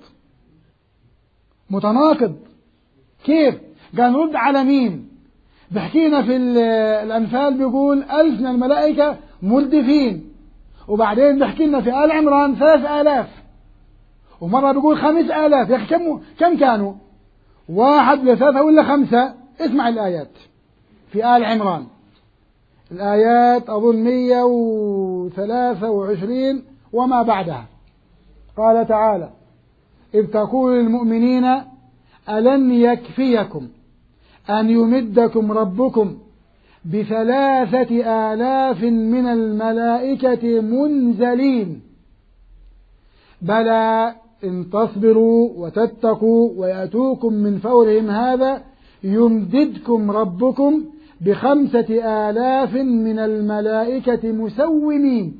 متناقض كيف؟ قال رد على مين؟ بحكينا في الأنفال بيقول ألف من الملائكة مردفين، وبعدين بحكي لنا في آل عمران ثلاث آلاف، ومرة بيقول خمس آلاف. يا أخي كم كم كانوا؟ واحد لثلاثة ولا خمسة؟ اسمع الآيات في آل عمران، الآيات أظن مية وثلاثة وعشرين وما بعدها. قال تعالى: إذ تقول للمؤمنين ألن يكفيكم أن يمدكم ربكم بثلاثة آلاف من الملائكة منزلين بلى إن تصبروا وتتقوا ويأتوكم من فورهم هذا يمددكم ربكم بخمسة آلاف من الملائكة مسومين.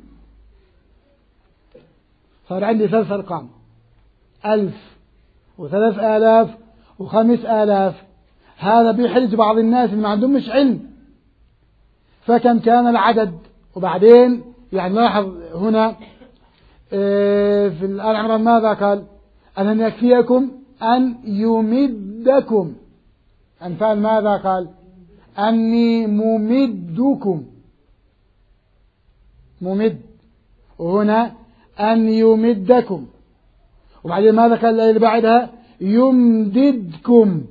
صار عندي ثلاث أرقام: ألف وثلاث آلاف وخمس آلاف. هذا بيحرج بعض الناس اللي ما عندهم مش علم. فكم كان العدد؟ وبعدين يعني لاحظ هنا في آل عمران ماذا قال؟ ألن يكفيكم أن يمدكم. أنفال ماذا قال؟ أني ممدكم، ممد. وهنا أن يمدكم. وبعدين ماذا قال اللي بعدها؟ يمددكم.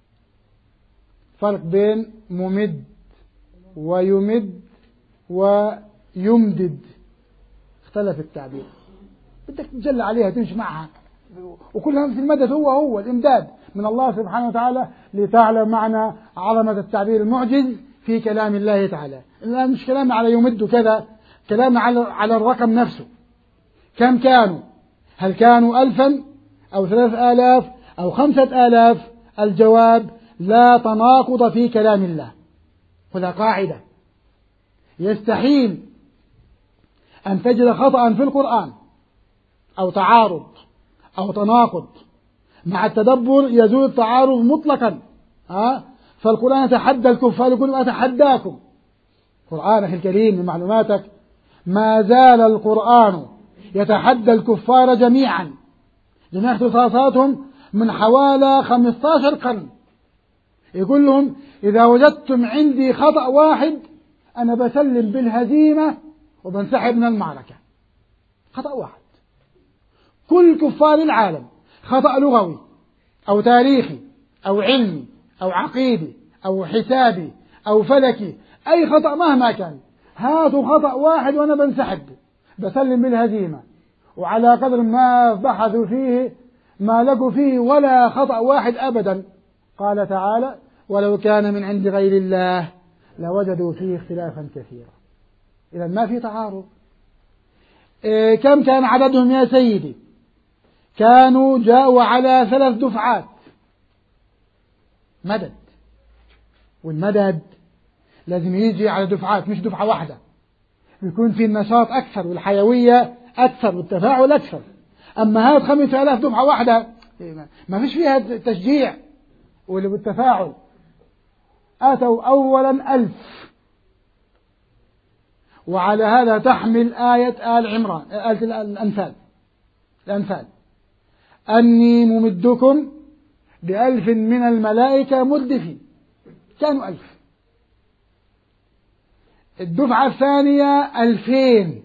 فرق بين ممد ويمد ويمدد، اختلف التعبير. بدك تجلى عليها تمشي معها، وكلها في المدد هو هو الإمداد من الله سبحانه وتعالى، لتعلم معنى عظمة التعبير المعجز في كلام الله تعالى. الآن مش كلام على يمد كذا، كلام على على الرقم نفسه. كم كانوا؟ هل كانوا ألفا أو ثلاث آلاف أو خمسة آلاف؟ الجواب: لا تناقض في كلام الله. هذا قاعدة: يستحيل أن تجد خطأ في القرآن أو تعارض أو تناقض. مع التدبر يزول التعارض مطلقا. ها؟ فالقرآن يتحدى الكفار، يقول أتحداكم. القرآن أخي الكريم من معلوماتك ما زال القرآن يتحدى الكفار جميعا، جميع اختصاصاتهم من حوالي خمسة عشر قرن. يقول لهم: إذا وجدتم عندي خطأ واحد أنا بسلم بالهزيمة وبنسحب من المعركة. خطأ واحد. كل كفار العالم خطأ لغوي أو تاريخي أو علمي أو عقيدي أو حسابي أو فلكي، أي خطأ مهما كان، هاتوا خطأ واحد وأنا بنسحب بسلم بالهزيمة. وعلى قدر ما بحثوا فيه ما لقوا فيه ولا خطأ واحد أبدا. قال تعالى: ولو كان من عند غير الله لوجدوا فيه اختلافا كثيرا. إذا ما في تعارض. إيه كم كان عددهم يا سيدي؟ كانوا جاءوا على ثلاث دفعات مدد، والمدد لازم يجي على دفعات مش دفعة واحدة، يكون في النشاط أكثر والحيوية أكثر والتفاعل أكثر. أما هذا خمسة آلاف دفعة واحدة ما فيش فيها تشجيع والتفاعل. أتوا أولا ألف. وعلى هذا تحمل آية آل عمران، آية الأنفال. الأنفال أني ممدكم بألف من الملائكة مردفين. كانوا ألف. الدفعة الثانية ألفين.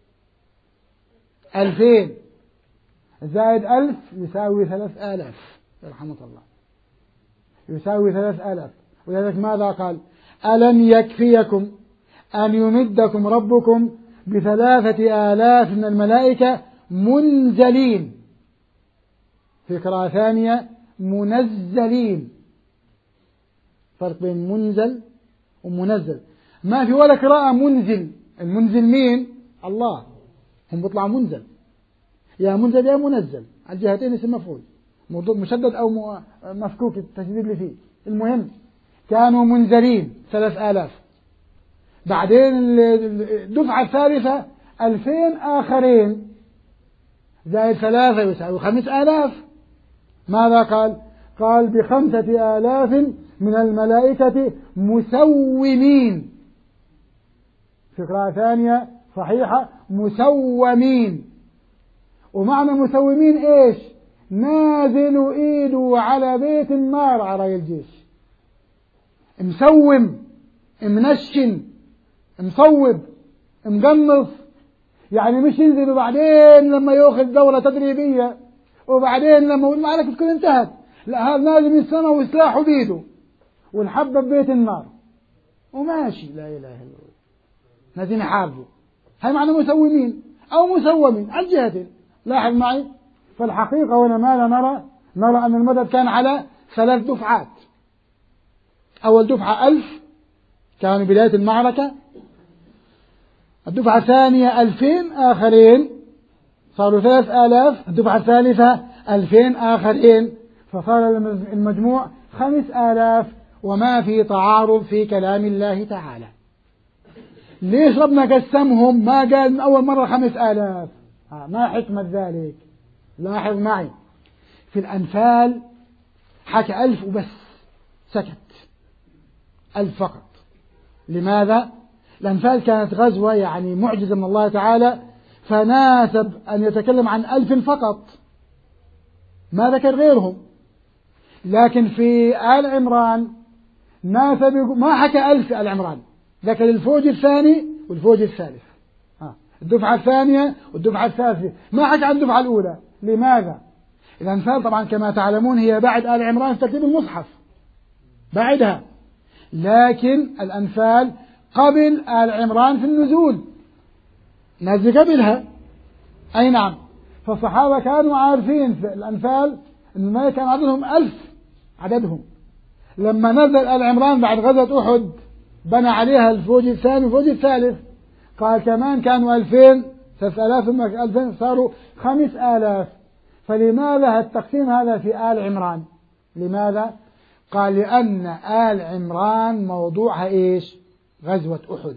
ألفين زائد ألف يساوي ثلاث آلاف، يرحمك الله، يساوي ثلاث آلاف. ولذلك ماذا قال؟ ألم يكفيكم أن يمدكم ربكم بثلاثة آلاف من الملائكة منزلين. في قراءة ثانية منزلين. فرق بين منزل ومنزل. ما في ولا قراءة منزل. المنزل مين؟ الله. هم بيطلعوا منزل، يا منزل يا منزل، على الجهتين اسم مفعول، مشدد أو مفكوك التشديد اللي فيه. المهم كانوا منزلين ثلاث آلاف. بعدين الدفعة الثالثة ألفين آخرين زائد ثلاثة يساوي خمس آلاف. ماذا قال؟ قال بخمسة آلاف من الملائكة مسومين. في قراءة ثانية صحيحة مسومين. ومعنى مسومين ايش؟ نازل ايده على بيت النار على رأي الجيش. مسوم، منشن، مصوب، مقنص. يعني مش ينزل وبعدين لما ياخذ دورة تدريبية وبعدين لما المعركة تكون انتهت، لا، هذا نازل من السماء وسلاحه بيده والحبة ببيت النار وماشي. لا إله إلا الله. نازلين يحاربوا. هاي معنى مسومين أو مسومين على الجهتين. لاحظ معي. فالحقيقة هنا ماذا نرى؟ نرى أن المدد كان على ثلاث دفعات. أول دفعة ألف كانوا بداية المعركة. الدفعة الثانية ألفين آخرين صاروا ثلاث آلاف. الدفعة الثالثة ألفين آخرين فصار المجموع خمس آلاف. وما في تعارض في كلام الله تعالى. ليش ربنا قسمهم ما قال من أول مرة خمس آلاف؟ ما حكمة ذلك؟ لاحظ معي. في الأنفال حكى ألف وبس، سكت ألف فقط. لماذا؟ الأنفال كانت غزوة يعني معجزة من الله تعالى، فناسب أن يتكلم عن ألف فقط، ما ذكر غيرهم. لكن في آل عمران ناسب ما حكى ألف في آل عمران، ذكر الفوج الثاني والفوج الثالث، ها الدفعة الثانية والدفعة الثالثة، ما حكى عن الدفعة الأولى. لماذا؟ الأنفال طبعا كما تعلمون هي بعد آل عمران في ترتيب المصحف، بعدها، لكن الأنفال قبل آل عمران في النزول، نازل قبلها. أي نعم. فالصحابة كانوا عارفين في الأنفال أن ما كان عددهم ألف عددهم. لما نزل آل عمران بعد غزوة أحد بنى عليها الفوج الثاني والفوج الثالث، قال كمان كانوا ألفين، ثلاث آلاف ثم ألفين صاروا خمس آلاف. فلماذا التقسيم هذا في آل عمران؟ لماذا؟ قال لأن آل عمران موضوعها إيش؟ غزوة أحد.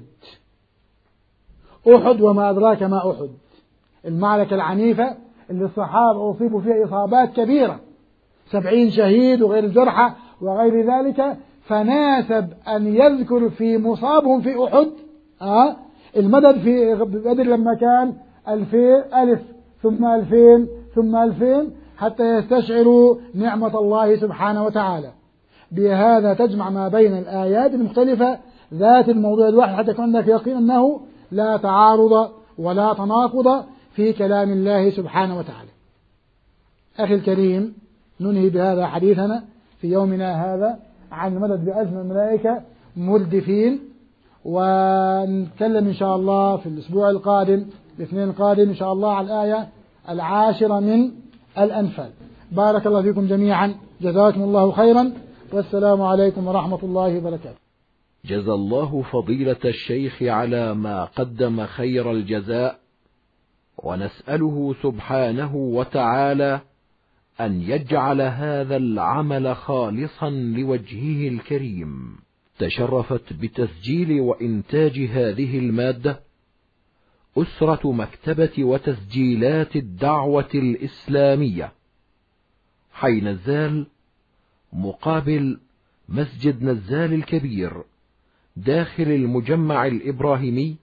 أحد وما أدراك ما أحد، المعركة العنيفة اللي الصحابة أصيبوا فيها إصابات كبيرة، سبعين شهيد وغير الجرحى وغير ذلك. فناسب أن يذكر في مصابهم في أحد آه المدد في بدر لما كان ألفين ألف ثم ألفين ثم ألفين حتى يستشعروا نعمة الله سبحانه وتعالى. بهذا تجمع ما بين الآيات المختلفة ذات الموضوع الواحد حتى يكون عندك يقين أنه لا تعارض ولا تناقض في كلام الله سبحانه وتعالى. أخي الكريم، ننهي بهذا حديثنا في يومنا هذا عن مدد بألف من الملائكة مردفين، ونتكلم إن شاء الله في الأسبوع القادم الاثنين القادم إن شاء الله على الآية العاشرة من الأنفال. بارك الله فيكم جميعا، جزاكم الله خيرا، والسلام عليكم ورحمة الله وبركاته. جزى الله فضيلة الشيخ على ما قدم خير الجزاء، ونسأله سبحانه وتعالى أن يجعل هذا العمل خالصا لوجهه الكريم. تشرفت بتسجيل وإنتاج هذه المادة أسرة مكتبة وتسجيلات الدعوة الإسلامية، حي نزال مقابل مسجد نزال الكبير، داخل المجمع الإبراهيمي،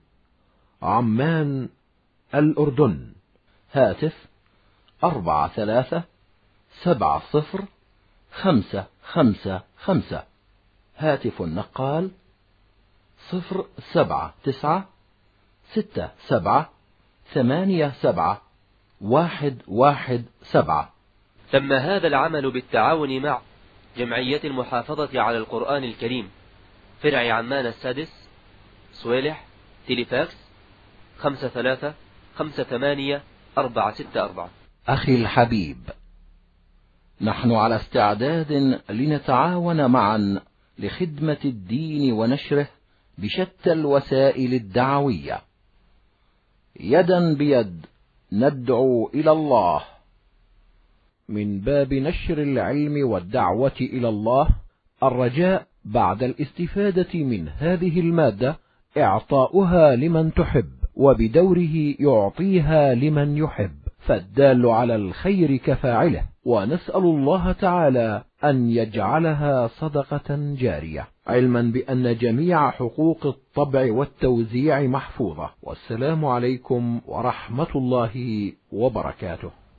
عمان، الأردن. هاتف أربعة ثلاثة سبعة صفر خمسة خمسة خمسة. هاتف النقال صفر سبعة تسعة ستة سبعة ثمانية سبعة واحد واحد سبعة. تم هذا العمل بالتعاون مع جمعية المحافظة على القرآن الكريم فرع عمان السادس، صويلح، تيليفاكس خمسة ثلاثة خمسة ثمانية أربعة ستة أربعة. أخي الحبيب، نحن على استعداد لنتعاون معا لخدمة الدين ونشره بشتى الوسائل الدعوية. يدا بيد ندعو إلى الله. من باب نشر العلم والدعوة إلى الله، الرجاء بعد الاستفادة من هذه المادة إعطاؤها لمن تحب، وبدوره يعطيها لمن يحب، فالدال على الخير كفاعله. ونسأل الله تعالى أن يجعلها صدقة جارية، علما بأن جميع حقوق الطبع والتوزيع محفوظة. والسلام عليكم ورحمة الله وبركاته.